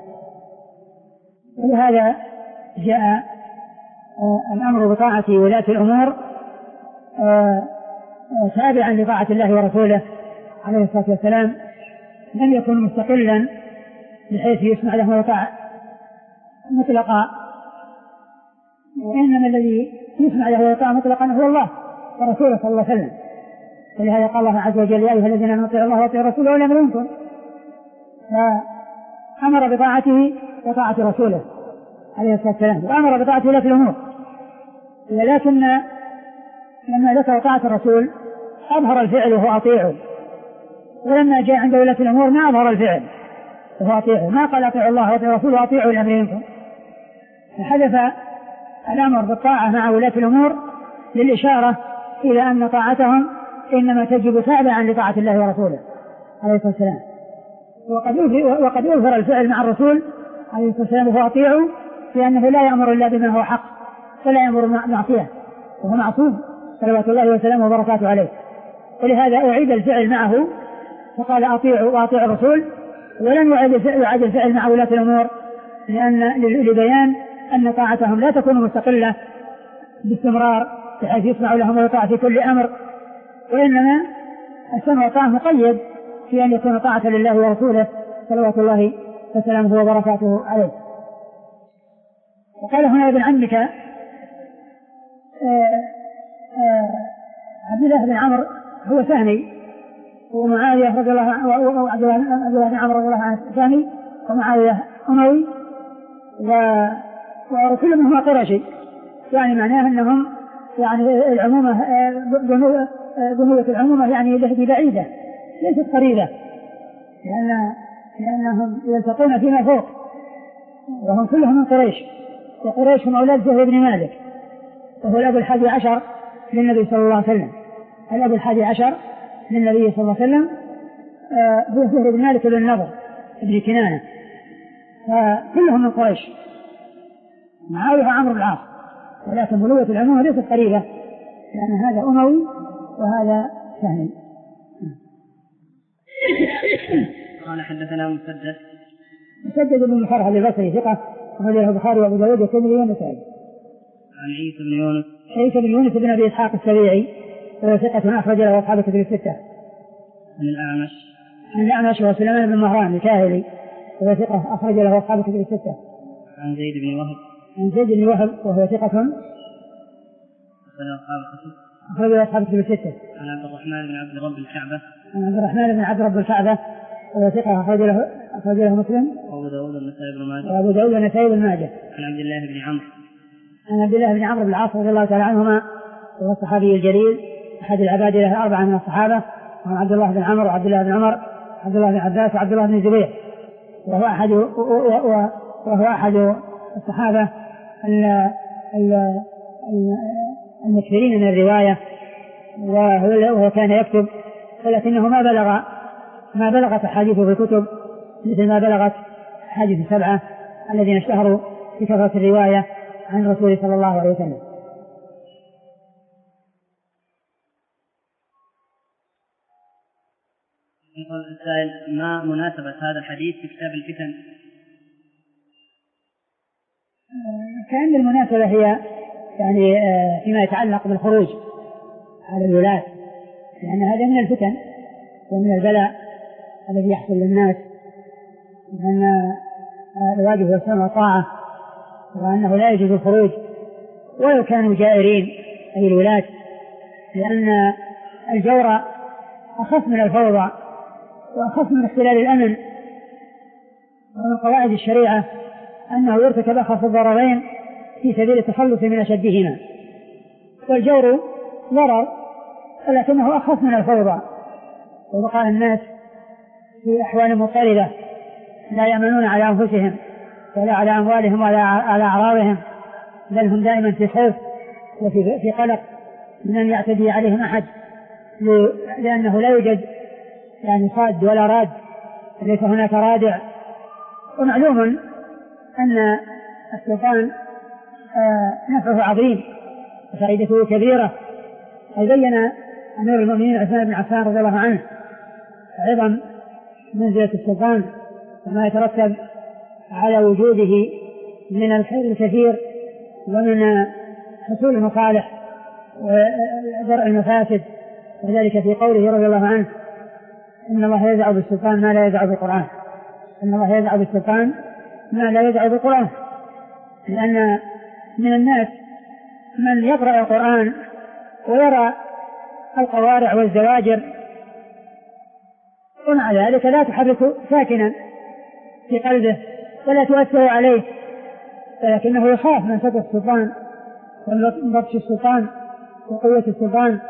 ولهذا جاء الأمر بطاعة ولاة الأمور تابعا لطاعة الله ورسوله عليه الصلاة والسلام، لم يكن مستقلا بحيث يسمع له ويطاع مطلقا، وإنما الذي يسمع له ويطاع مطلقا هو الله ورسوله صلى الله عليه وسلم. ولهذا قال الله عز وجل يا أيها الذين آمنوا اطيعوا الله واطيعوا الرسول وأولي الأمر منكم، فأمر بطاعته وطاعة رسوله عليه الصلاة والسلام، وأمر بطاعته ولاة الأمور. ولكن لما ذكر طاعة الرسول أظهر الفعل وهو أطيعه، ولما جاء عند ولاة الأمور ما أظهر الفعل وهو أطيعه، ما قال أطيعوا الله وأطيعوا الرسول وأطيعوا الأمر منكم، فحدث الأمر بالطاعة مع ولاة الأمور للإشارة إلى أن طاعتهم إنما تجب تابعا لطاعة الله ورسوله عليه الصلاة والسلام. وقد أظهر الفعل مع الرسول عليه الصلاة والسلام وهو أطيعه، لأنه لا يأمر إلا بما هو حق ولا يأمر معصية، وهو معصوم صلوات الله وسلامه وبركاته عليه. ولهذا أعيد الفعل معه فقال أطيعوا وأطيعوا الرسول، ولن يعيد الفعل مع ولاة الأمور لأن لبيان أن طاعتهم لا تكون مستقلة باستمرار بحيث يسمع لهم ويطاع في كل أمر، وإنما السمع والطاعة مقيد في أن يكون طاعة لله ورسوله صلوات الله وسلامه وبركاته عليه. وقال هنا ابن عمك عبد الله بن عمرو هو ثاني، ومعاوية رضي الله عنه وعبد الله بن عمرو رضي الله عنه ثاني، ومعاوية أموي، وكل منهم قرشي، يعني معناه أنهم يعني العمومة بنوة العمومة يعني لهدي بعيدة ليست قريبة، لأن لأنهم يلتقون فيما فوق، وهم كلهم من قريش، وقريش هم أولاد زهر بن مالك، وهو الأب الحادي عشر للنبي صلى الله عليه وسلم، الأب الحادي عشر للنبي صلى الله عليه وسلم هو زهر بن مالك بن النضر بن كنانة، فكلهم من قريش. معاوية عمرو بن العاص، ولكن بنوة العمومة ليست قريبة، لأن هذا أموي وهذا سهل. قال حدثنا مسدد مسدد بن مخرج البصري ثقة أخرجه البخاري وأبو داود والترمذي والنسائي. عن عيسى بن يونس عيسى بن يونس بن أبي إسحاق السبيعي وهو ثقة أخرج له أصحاب الكتب الستة. عن الأعمش عن الأعمش وسليمان بن مهران الكاهلي وهو ثقة أخرج له أصحاب الكتب الستة. عن زيد بن وهب عن زيد بن وهب وهو ثقة أخرج له أصحاب الكتب الستة. عن عبد الرحمن بن عبد رب الكعبة عن عبد الرحمن بن عبد رب الكعبة وهو ثقة أخرج له أخرج له مسلم وأبو داود والنسائي بن ماجه وأبو داود والنسائي بن ماجه. عن عبد الله بن عمرو عن عبد الله بن عمرو بن العاص رضي الله تعالى عنهما وهو الصحابي الجليل أحد العباد له أربعة من الصحابة، وهم عبد الله بن عمرو وعبد الله بن عمر وعبد الله بن عباس وعبد الله بن الزبير، وهو أحد وهو أحد الصحابة المكثرين من الرواية، وهو كان يكتب ولكنه ما بلغ ما بلغت أحاديثه في الكتب مثل ما بلغت أحاديث السبعة الذين اشتهروا بكثرة الرواية عن رسول صلى الله عليه وسلم. يقول السائل ما مناسبة هذا الحديث في كتاب الفتن؟ كأن المناسبة هي يعني فيما يتعلق بالخروج على الولاة، لأن هذا من الفتن ومن البلاء الذي يحصل للناس، وأن الواجب هو السمع والطاعة، وأنه لا يجوز الخروج ولو كانوا جائرين أي الولاة، لأن الجور أخف من الفوضى وأخف من اختلال الأمن. ومن قواعد الشريعة أنه يرتكب أخف الضررين في سبيل التخلص من أشدهما، والجور ضرر ولكنه أخف من الفوضى، وبقاء الناس في أحوال مضطربة لا يأمنون على أنفسهم ولا على أموالهم ولا على أعراضهم، بل هم دائما في خوف وفي قلق من أن يعتدي عليهم أحد، لأنه لا يوجد يعني صاد ولا راد، ليس هناك رادع. ومعلوم أن السلطان نفعه عظيم وفائدته كبيرة، بين أمير المؤمنين عثمان بن عفان رضي الله عنه عظم منزلة السلطان وما يترتب على وجوده من الخير الكثير ومن حصول المصالح ودرء المفاسد، وذلك في قوله رضي الله عنه: إن الله يدع بالسلطان ما لا يدع بالقرآن. إن الله يدع بالسلطان ما لا يدع بالقرآن، لأن من الناس من يقرأ القرآن ويرى القوارع والزواجر ومع ذلك لا تحرك ساكنا في قلبه ولا تؤثر عليه، ولكنه يخاف من سطح السلطان ومن بطش السلطان وقوة السلطان.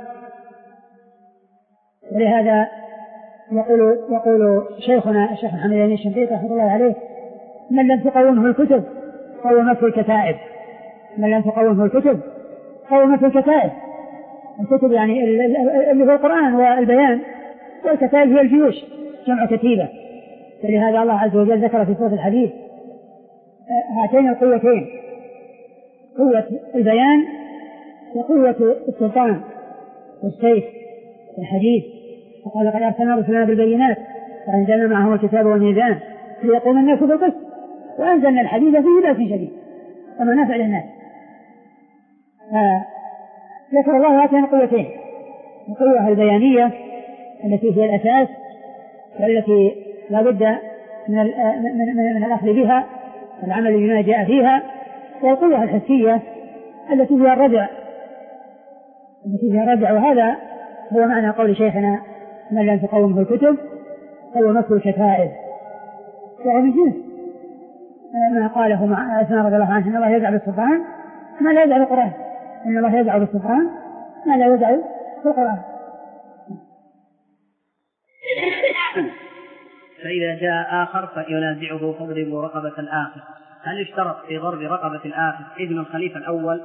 ولهذا يقول, يقول شيخنا الشيخ محمد بن الشنقيطي رحمه الله عليه: من لم تقومه الكتب قومته الكتائب. من لم تقومه الكتب قومته الكتائب. الكتب يعني اللي هو القرآن والبيان، والكتائب هي الجيوش جمع كتيبة. فلهذا الله عز وجل ذكر في سورة الحديد هاتين القوتين: قوة البيان وقوة السلطان والسيف والحديد. وقال: قد أرسلنا رسلنا بالبينات وأنزلنا معهم الكتاب والميزان ليقوم الناس بالقسط وأنزلنا الحديد فيه بأس شديد ومنافع للناس. ذكر الله هاتين القوتين: القوة البيانية التي هي الأساس والتي لا بد من, من, من, من الأخذ بها والعمل بما جاء فيها، والقوة الحسية التي هي الردع التي هي الردع وهذا هو معنى قول شيخنا: من لم تقومه الكتب فهو مثل الكتائب. وهو من جنس ما قاله مع عثمان رضي الله عنه: إن الله يدع بالسلطان ما لا يدع بالقرآن. إن الله يدع بالسلطان ما لا يدع بالقرآن. فإذا جاء آخر فينازعه فاضربوا رقبة الآخر، هل يشترط في ضرب رقبة الآخر إذن الخليفة الأول؟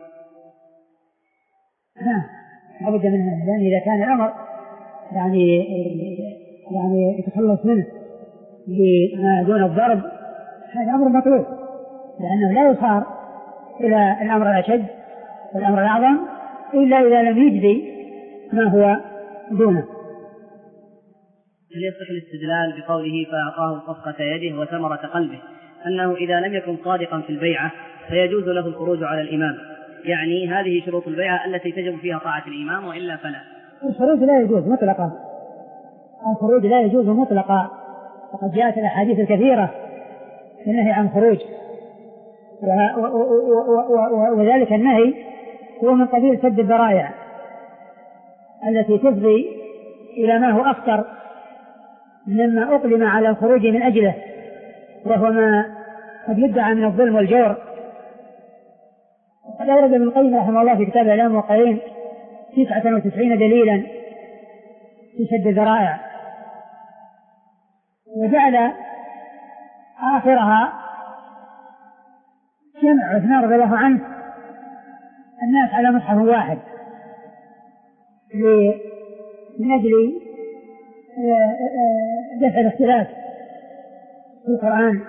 نعم، لا بد منها، لأن إذا كان الأمر يعني يعني يتخلص منه بما دون الضرب هذا أمر مطلوب، لأنه لا يصار إلى الأمر الأشد والأمر الأعظم إلا إذا لم يجزي ما هو دونه. هل يصح الاستدلال بقوله فأعطاه صفقة يده وثمرة قلبه أنه إذا لم يكن صادقا في البيعة فيجوز له الخروج على الإمام؟ يعني هذه شروط البيعة التي تجب فيها طاعة الإمام وإلا فلا. الخروج لا يجوز مطلقا، الخروج لا يجوز مطلقا، وقد جاءت الأحاديث الكثيرة النهي عن الخروج، وذلك النهي هو من قبيل سد الذرائع التي تفضي إلى ما هو أخطر مما أقلم على الخروج من أجله، وهو ما قد يدعى من الظلم والجور. وقد أورد ابن القيم رحمه الله في كتاب إعلام الموقعين تسعة وتسعين دليلا في سد الذرائع، وجعل آخرها جمع عثمان رضي الله عنه الناس على مصحف واحد من أجل دفع الاختلاف في القرآن،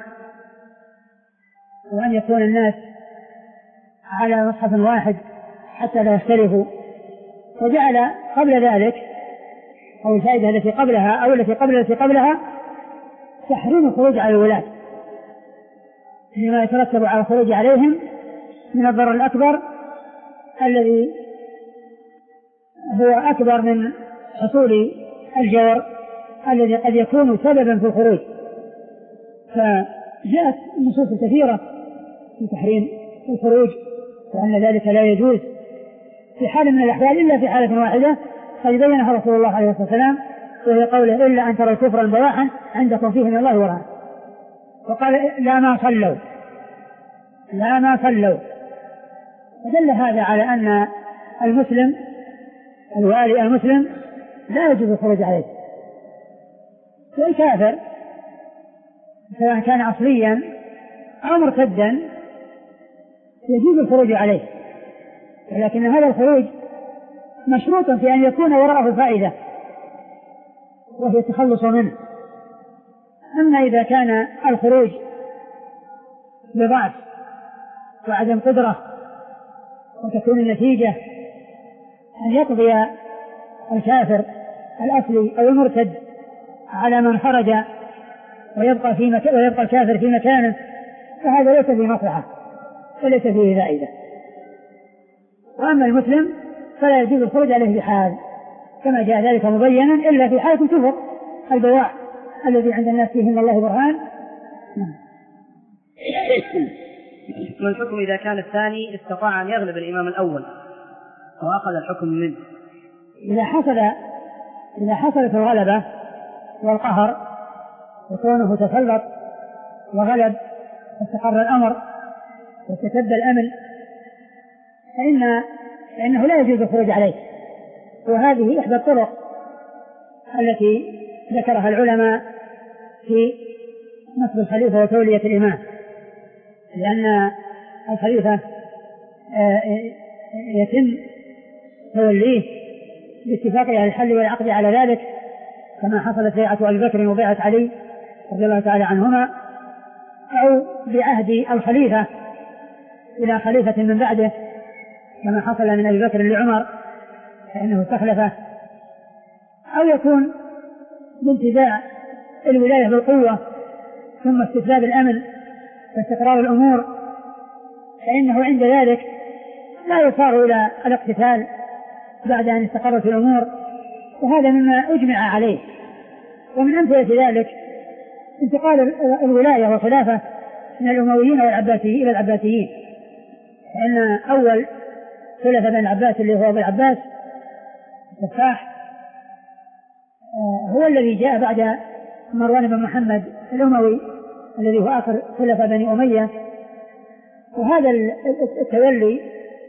وأن يكون الناس على مصحف واحد حتى لا يختلفوا. وجعل قبل ذلك أو الفائدة التي قبلها أو التي قبل التي قبلها تحريم الخروج على الولاة لما يترتب على الخروج عليهم من الضرر الأكبر الذي هو أكبر من حصول الجور الذي قد يكون سببا في الخروج. فجاءت النصوص الكثيرة في تحريم الخروج وأن ذلك لا يجوز في حال من الأحوال إلا في حالة واحدة قد بينها رسول الله عليه الصلاة والسلام، وهي قوله إلا أن تروا كفرا بواحا عندكم فيه من الله برهان. وقال لا ما صلوا لا ما صلوا ودل هذا على أن المسلم الوالي المسلم لا يجوز الخروج عليه. والكافر سواء كان أصليا أو مرتدا يجوز الخروج عليه، ولكن هذا الخروج مشروط في أن يكون وراءه فائدة وهي التخلص منه. أما إذا كان الخروج بضعف وعدم قدرة وتكون النتيجة أن يقضي الكافر الأصلي أو المرتد على من خرج ويبقى, في مك... ويبقى الكافر في مكانه، فهذا ليس فيه مصلحة وليس فيه فائدة. وأما المسلم فلا يجوز الخروج عليه بحال كما جاء ذلك مبينا إلا في حالة كفر البواح الذي عند الناس فيه من الله برهان. ما الحكم إذا كان الثاني استطاع أن يغلب الإمام الأول وأخذ الحكم منه؟ إذا حصل إذا حصلت الغلبة والقهر وكونه تسلط وغلب واستقر الأمر واستتب الأمن فإن فإنه لا يجوز الخروج عليه. وهذه إحدى الطرق التي ذكرها العلماء في نصب الخليفة وتولية الإمام، لأن الخليفة يتم توليه باتفاق أهل الحل والعقد على ذلك، كما حصلت بيعة أبي بكر وبيعة علي رضي الله تعالى عنهما، أو بعهد الخليفة إلى خليفة من بعده كما حصل من أبي بكر لعمر فإنه استخلفه، أو يكون بانتزاع الولاية بالقوة ثم استتباب الأمن واستقرار الأمور، فإنه عند ذلك لا يصار إلى الاقتتال بعد أن استقرت الأمور، وهذا مما أجمع عليه. ومن أمثلة ذلك انتقال الولاية والخلافة من الأمويين والعباسيين إلى العباسيين، لأن أول خلفاء بن العباس اللي هو أبو العباس التفاح هو الذي جاء بعد مروان بن محمد الأموي الذي هو آخر خلفاء بني أمية. وهذا التولي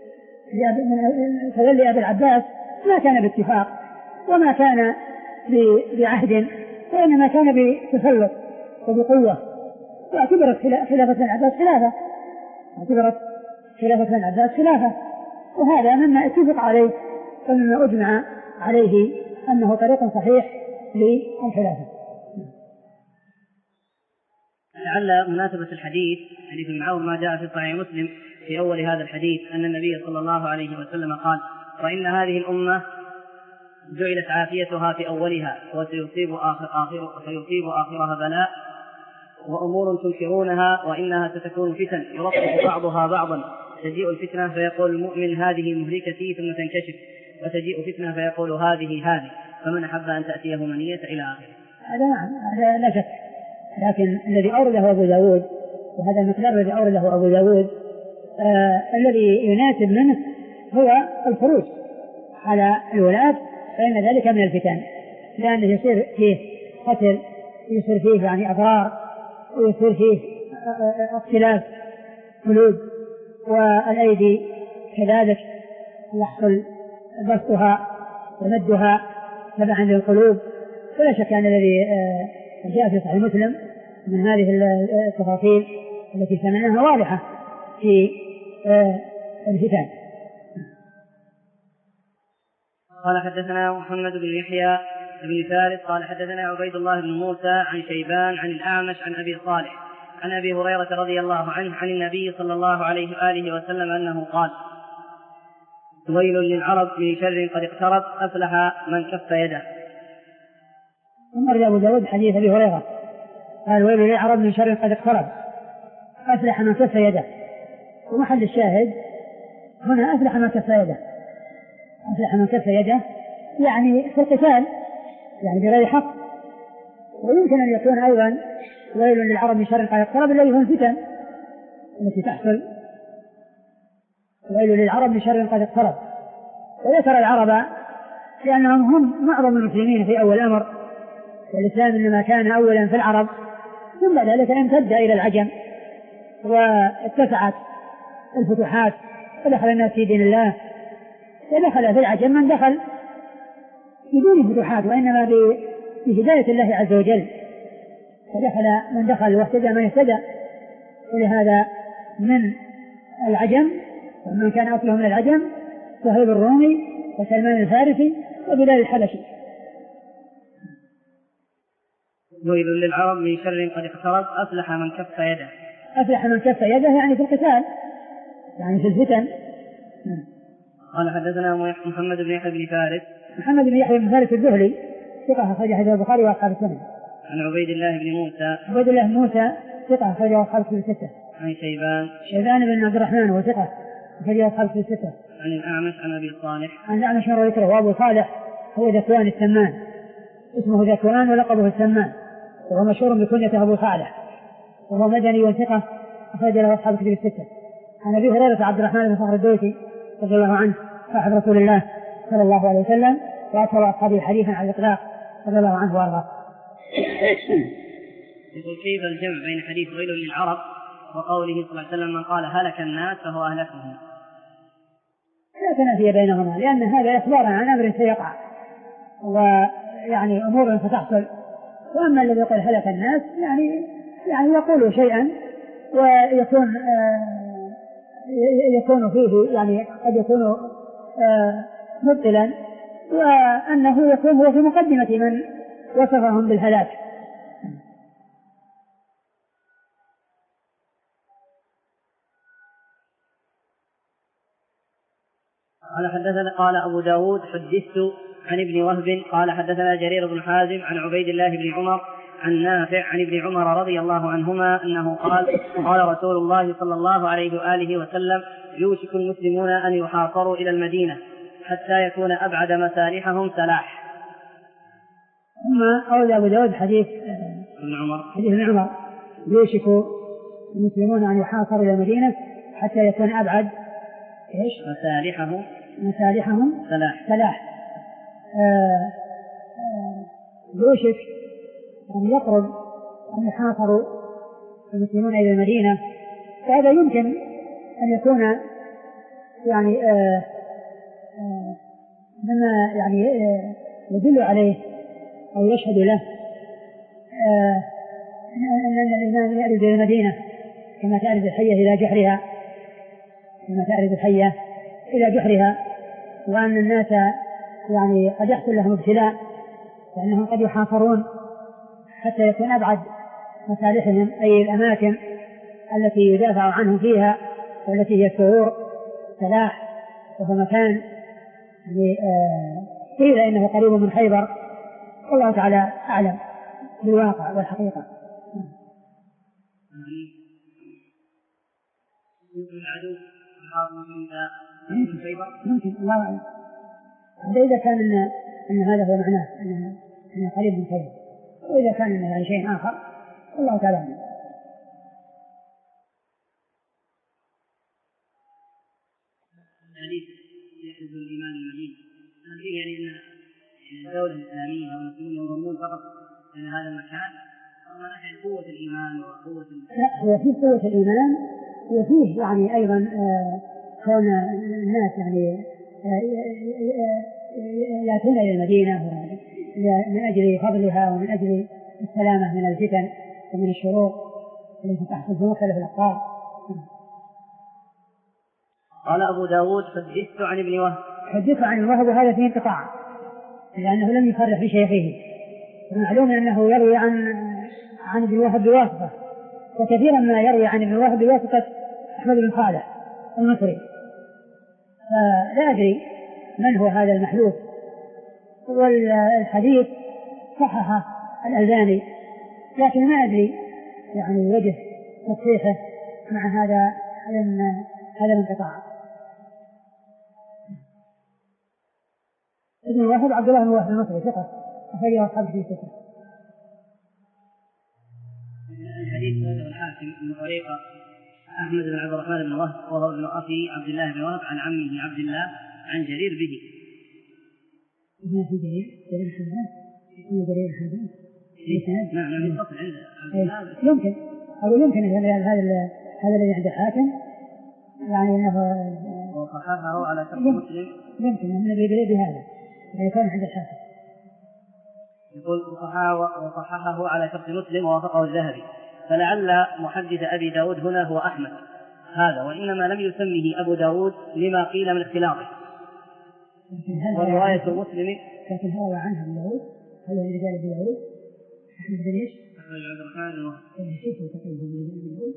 تولي أبي العباس ما كان باتفاق وما كان بعهد، وإنما كان بتسلط وبقوة، واعتبرت خلافة بن العباس خلافة اعتبرت خلافة بن العباس خلافة وهذا مما اتفق عليه ومما أجمع عليه أنه طريق صحيح للخلافة. لعل مناسبة الحديث حديث ابن عون ما جاء في صحيح مسلم في أول هذا الحديث أن النبي صلى الله عليه وسلم قال: وإن هذه الأمة جعلت عافيتها في أولها وسيصيب آخر آخر وسيصيب آخرها بلاء وأمور تنكرونها وإنها ستكون فتن يرفع بعضها بعضا، تجيء الفتنة فيقول المؤمن هذه مهلكتي ثم تنكشف، وتجيء فتنة فيقول هذه هذه، فمن أحب أن تأتيه منية إلى آخره. هذا نعم هذا لا شك، لكن الذي أورده أبو داود وهذا المقدار الذي أورده أبو داود آه الذي يناسب منه هو الخروج على الولاة، فإن ذلك من الفتن، لأنه يصير فيه قتل، يصير فيه يعني أضرار، ويصير فيه اختلاف قلوب، والأيدي كذلك يحصل بسطها ومدها تبعا للقلوب. فلا شك أن الذي جاء في صحيح مسلم من هذه التفاصيل التي سمعناها واضحة في الفتن. قال حدثنا محمد بن يحيى بن فارس قال حدثنا عبيد الله بن موسى عن شيبان عن الأعمش عن أبي صالح عن أبي هريرة رضي الله عنه عن النبي صلى الله عليه وآله وسلم أنه قال: ويل للعرب من شر قد اقترب أفلح من كف يده. ثم رجع أبو داود حديث أبي هريرة قال: ويل للعرب من شر قد اقترب أفلح من كف يده. ومحل الشاهد هنا أفلح من كف يده، أفلح من كف يده يعني في القتال، يعني بغير حق. ويمكن أن يكون أيضا ويل للعرب من شر قد اقترب الذي هو الفتن التي تحصل ويل للعرب من شر قد اقترب. وذكر العرب لأنهم هم معظم المسلمين في أول الأمر، والإسلام إنما كان أولا في العرب، ثم ذلك امتد إلى العجم واتسعت الفتوحات ودخل الناس في دين الله، ودخل في العجم من دخل بدون فتوحات وإنما بهداية الله عز وجل، ودخل من دخل واهتدى من اهتدى. ولهذا من العجم ومن كان أصله من العجم صهيب الرومي وسلمان الفارسي وبلال الحبشي. ويل للعرب من شر قد اقترب أفلح من كف يده. أفلح من كف يده يعني في القتال، يعني في الفتن. قال حدثنا محمد بن يحيى بن فارس. محمد بن يحيى بن فارس الذهلي ثقة أخرج حديث البخاري وأصحاب السنن. عن عبيد الله بن موسى. عبيد الله بن موسى ثقة أخرج أصحاب الستة. عن شيبان. شيبان بن عبد الرحمن وثقة أخرج أصحاب الستة. عن الأعمش عن أبي صالح. عن الأعمش مر ذكره، وأبو صالح هو ذكوان السمان، اسمه ذكوان ولقبه السمان، وهو مشهور بكنيته أبو صالح، وهو مدني وثقة أخرج له أصحاب الكتب الستة. عن أبي هريرة عبد الرحمن بن صخر الدوسي رضي الله عنه صاحب رسول الله صلى الله عليه وسلم وأكثر أصحابه حديثا عن الإطلاق رضي الله عنه وأرضاه. يقول كيف الجمع بين حديث ويل للعرب وقوله صلى الله عليه وسلم من قال هلك الناس فهو أهلكهم؟ لا تنافي بينهما، لأن هذا إخبار عن أمر سيقع ويعني أمور ستحصل، وأما الذي يقول هلك الناس يعني يعني يقول شيئا ويكون آه يكون فيه يعني قد يكون آه مبطلا، وأنه يكون هو في مقدمة من وصفهم بالهلاك. قال حدثنا قال أبو داود حدثت عن ابن وهب قال حدثنا جرير بن حازم عن عبيد الله بن عمر عن نافع عن ابن عمر رضي الله عنهما أنه قال قال رسول الله صلى الله عليه وآله وسلم يوشك المسلمون أن يحاصروا إلى المدينة حتى يكون أبعد مسالحهم سلاح. ثم أورد أبو داود حديث ابن عمر حديث ابن عمر يوشك المسلمون أن يحاصروا إلى المدينة حتى يكون أبعد إيش مسالحهم مسالحهم سلاح سلاح. يوشك أن يقرب أن يحاصروا المسلمون إلى المدينة، فهذا يمكن أن يكون يعني آه آه مما يعني آه يدل عليه أو يشهد له آه أن الإنسان يأرد إلى المدينة كما تأرد الحية إلى جحرها كما تأرد الحية إلى جحرها، وأن الناس يعني قد يحصل لهم ابتلاء لأنهم قد يحاصرون حتى يكون أبعد مصالحهم أي الأماكن التي يدافع عنهم فيها والتي هي الثغور سلاح، وهو مكان يعني قيل آه إنه قريب من خيبر، والله تعالى أعلم بالواقع والحقيقة. يمكن العدو يحاصر من خيبر ممكن الله أعلم، إذا كان إن, إن هذا هو معناه أنه قريب من خيبر، وإذا كان إنه يعني شيء آخر الله تعالى أعلم. الحديث يحفظ الإيمان المدينة، هل فيه يعني أن الدولة الإسلامية والمسلمين ينضمون فقط إلى هذا المكان أو من ناحية قوة الإيمان وقوة لا، هو فيه قوة الإيمان وفيه يعني أيضا آه كون الناس يعني يأتون إلى المدينة من أجل فضلها ومن أجل السلامة من الفتن ومن الشرور التي تحصل في مختلف الأقطار. قال أبو داود حدثت عن ابن وهب حدثت عن ابن وهب وهذا فيه انقطاع لأنه لم يصرح بشيخه، ومعلوم أنه يروي عن عن ابن وهب بواسطة، وكثيرا ما يروي عن ابن وهب بواسطة أحمد بن صالح المصري، فلا أدري من هو هذا المحلوف. والحديث صححه الألباني لكن ما أدري يعني وجه تصحيحه مع هذا هذا الانقطاع. ابن وهب عبد الله بن وهب المصري ثقة أخرجه أصحاب الكتب الستة. الحديث هذا الحاكم من طريقة أحمد بن عبد الرحمن بن وهب وهو ابن أخي عبد الله بن وهب عن عمه عبد الله عن جرير به. ما في جرير جرير الحزام يكون جرير الحزام نعم نعم يتصل عند عبد الله يمكن أو يمكن هذا هذا هذا الذي عند الحاكم يعني أنه وصححه على شرط مسلم يمكن أن الذي بهذا يكون عند الحاكم. يقول وصححه على شرط مسلم ووافقه الذهبي. فلعل محدث أبي داود هنا هو أحمد هذا، وإنما لم يسمه أبو داود لما قيل من اختلاطه. ورواية مسلم لكن هو عنه أبو داود هذا اللي قال أبو داود أحمد بن إيش؟ أحمد بن عبد الرحمن كيف تقييد أبو داود؟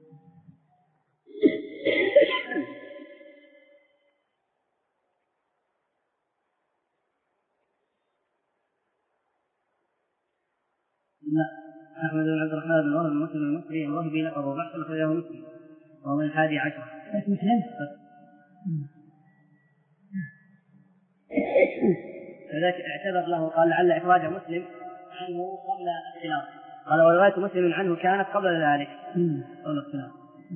لا أحمد بن عبد الرحمن بن وهب المسلم المصري الوهبي لقبه بحث أخرجه مسلم وهو من الحادي عشر. مسلم فذلك اعتذر له قال لعل إخراج مسلم عنه قبل الاختلاط، قال ورواية مسلم عنه كانت قبل ذلك قبل الاختلاط.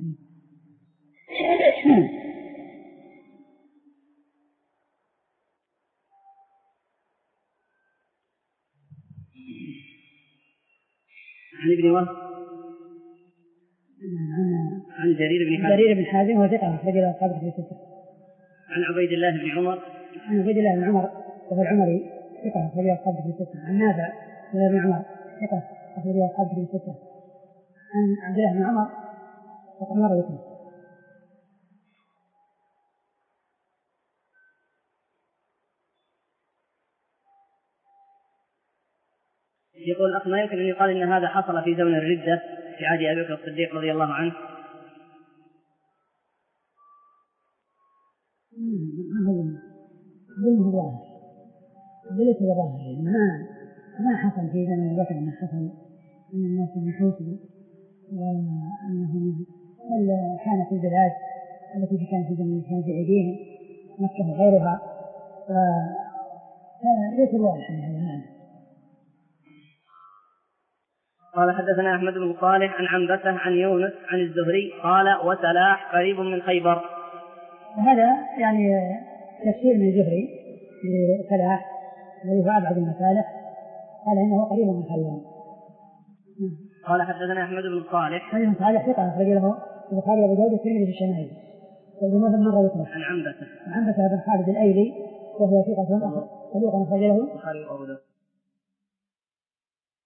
عن ابن وهب عن جرير بن حازم جرير بن حازم هو ثقة رجل أصحاب في الستة. عن عبيد الله بن عمر عن عبيد الله بن عمر وهو العمري ثقة رجل أصحاب في الستة. عن نافع بن عمر ثقة رجل أصحاب في الستة. عن عبد الله بن عمر وقد مر ذكره. يقول أخ ما يمكن أن يقال إن هذا حصل في زمن الردة في عهد أبي بكر الصديق رضي الله عنه. ظلمه ظاهر ظلمه ظاهر ما ما حصل في زمن أبي بكر، ما حصل من الناس ينحوسوا وأنهم بل كانت البلاد التي كانت في زمن كان في أيديهم مكة وغيرها فليس واضحا هذا المعنى. قال حدثنا أحمد بن صالح عن عنبسة عن يونس عن الزهري قال وسلاح قريب من خيبر. وهذا يعني تفسير من الزهري لسلاح الذي هو أبعد المسالح، قال إنه قريب من خيبر. قال حدثنا أحمد بن صالح بن صالح ثقة رجله البخاري وأبو داود والترمذي في الشمائل وابن مرة ذكره. عن عنبسة عنبسة بن خالد الأيلي وهو ثقة صدوق أخرج له البخاري وأبو داود.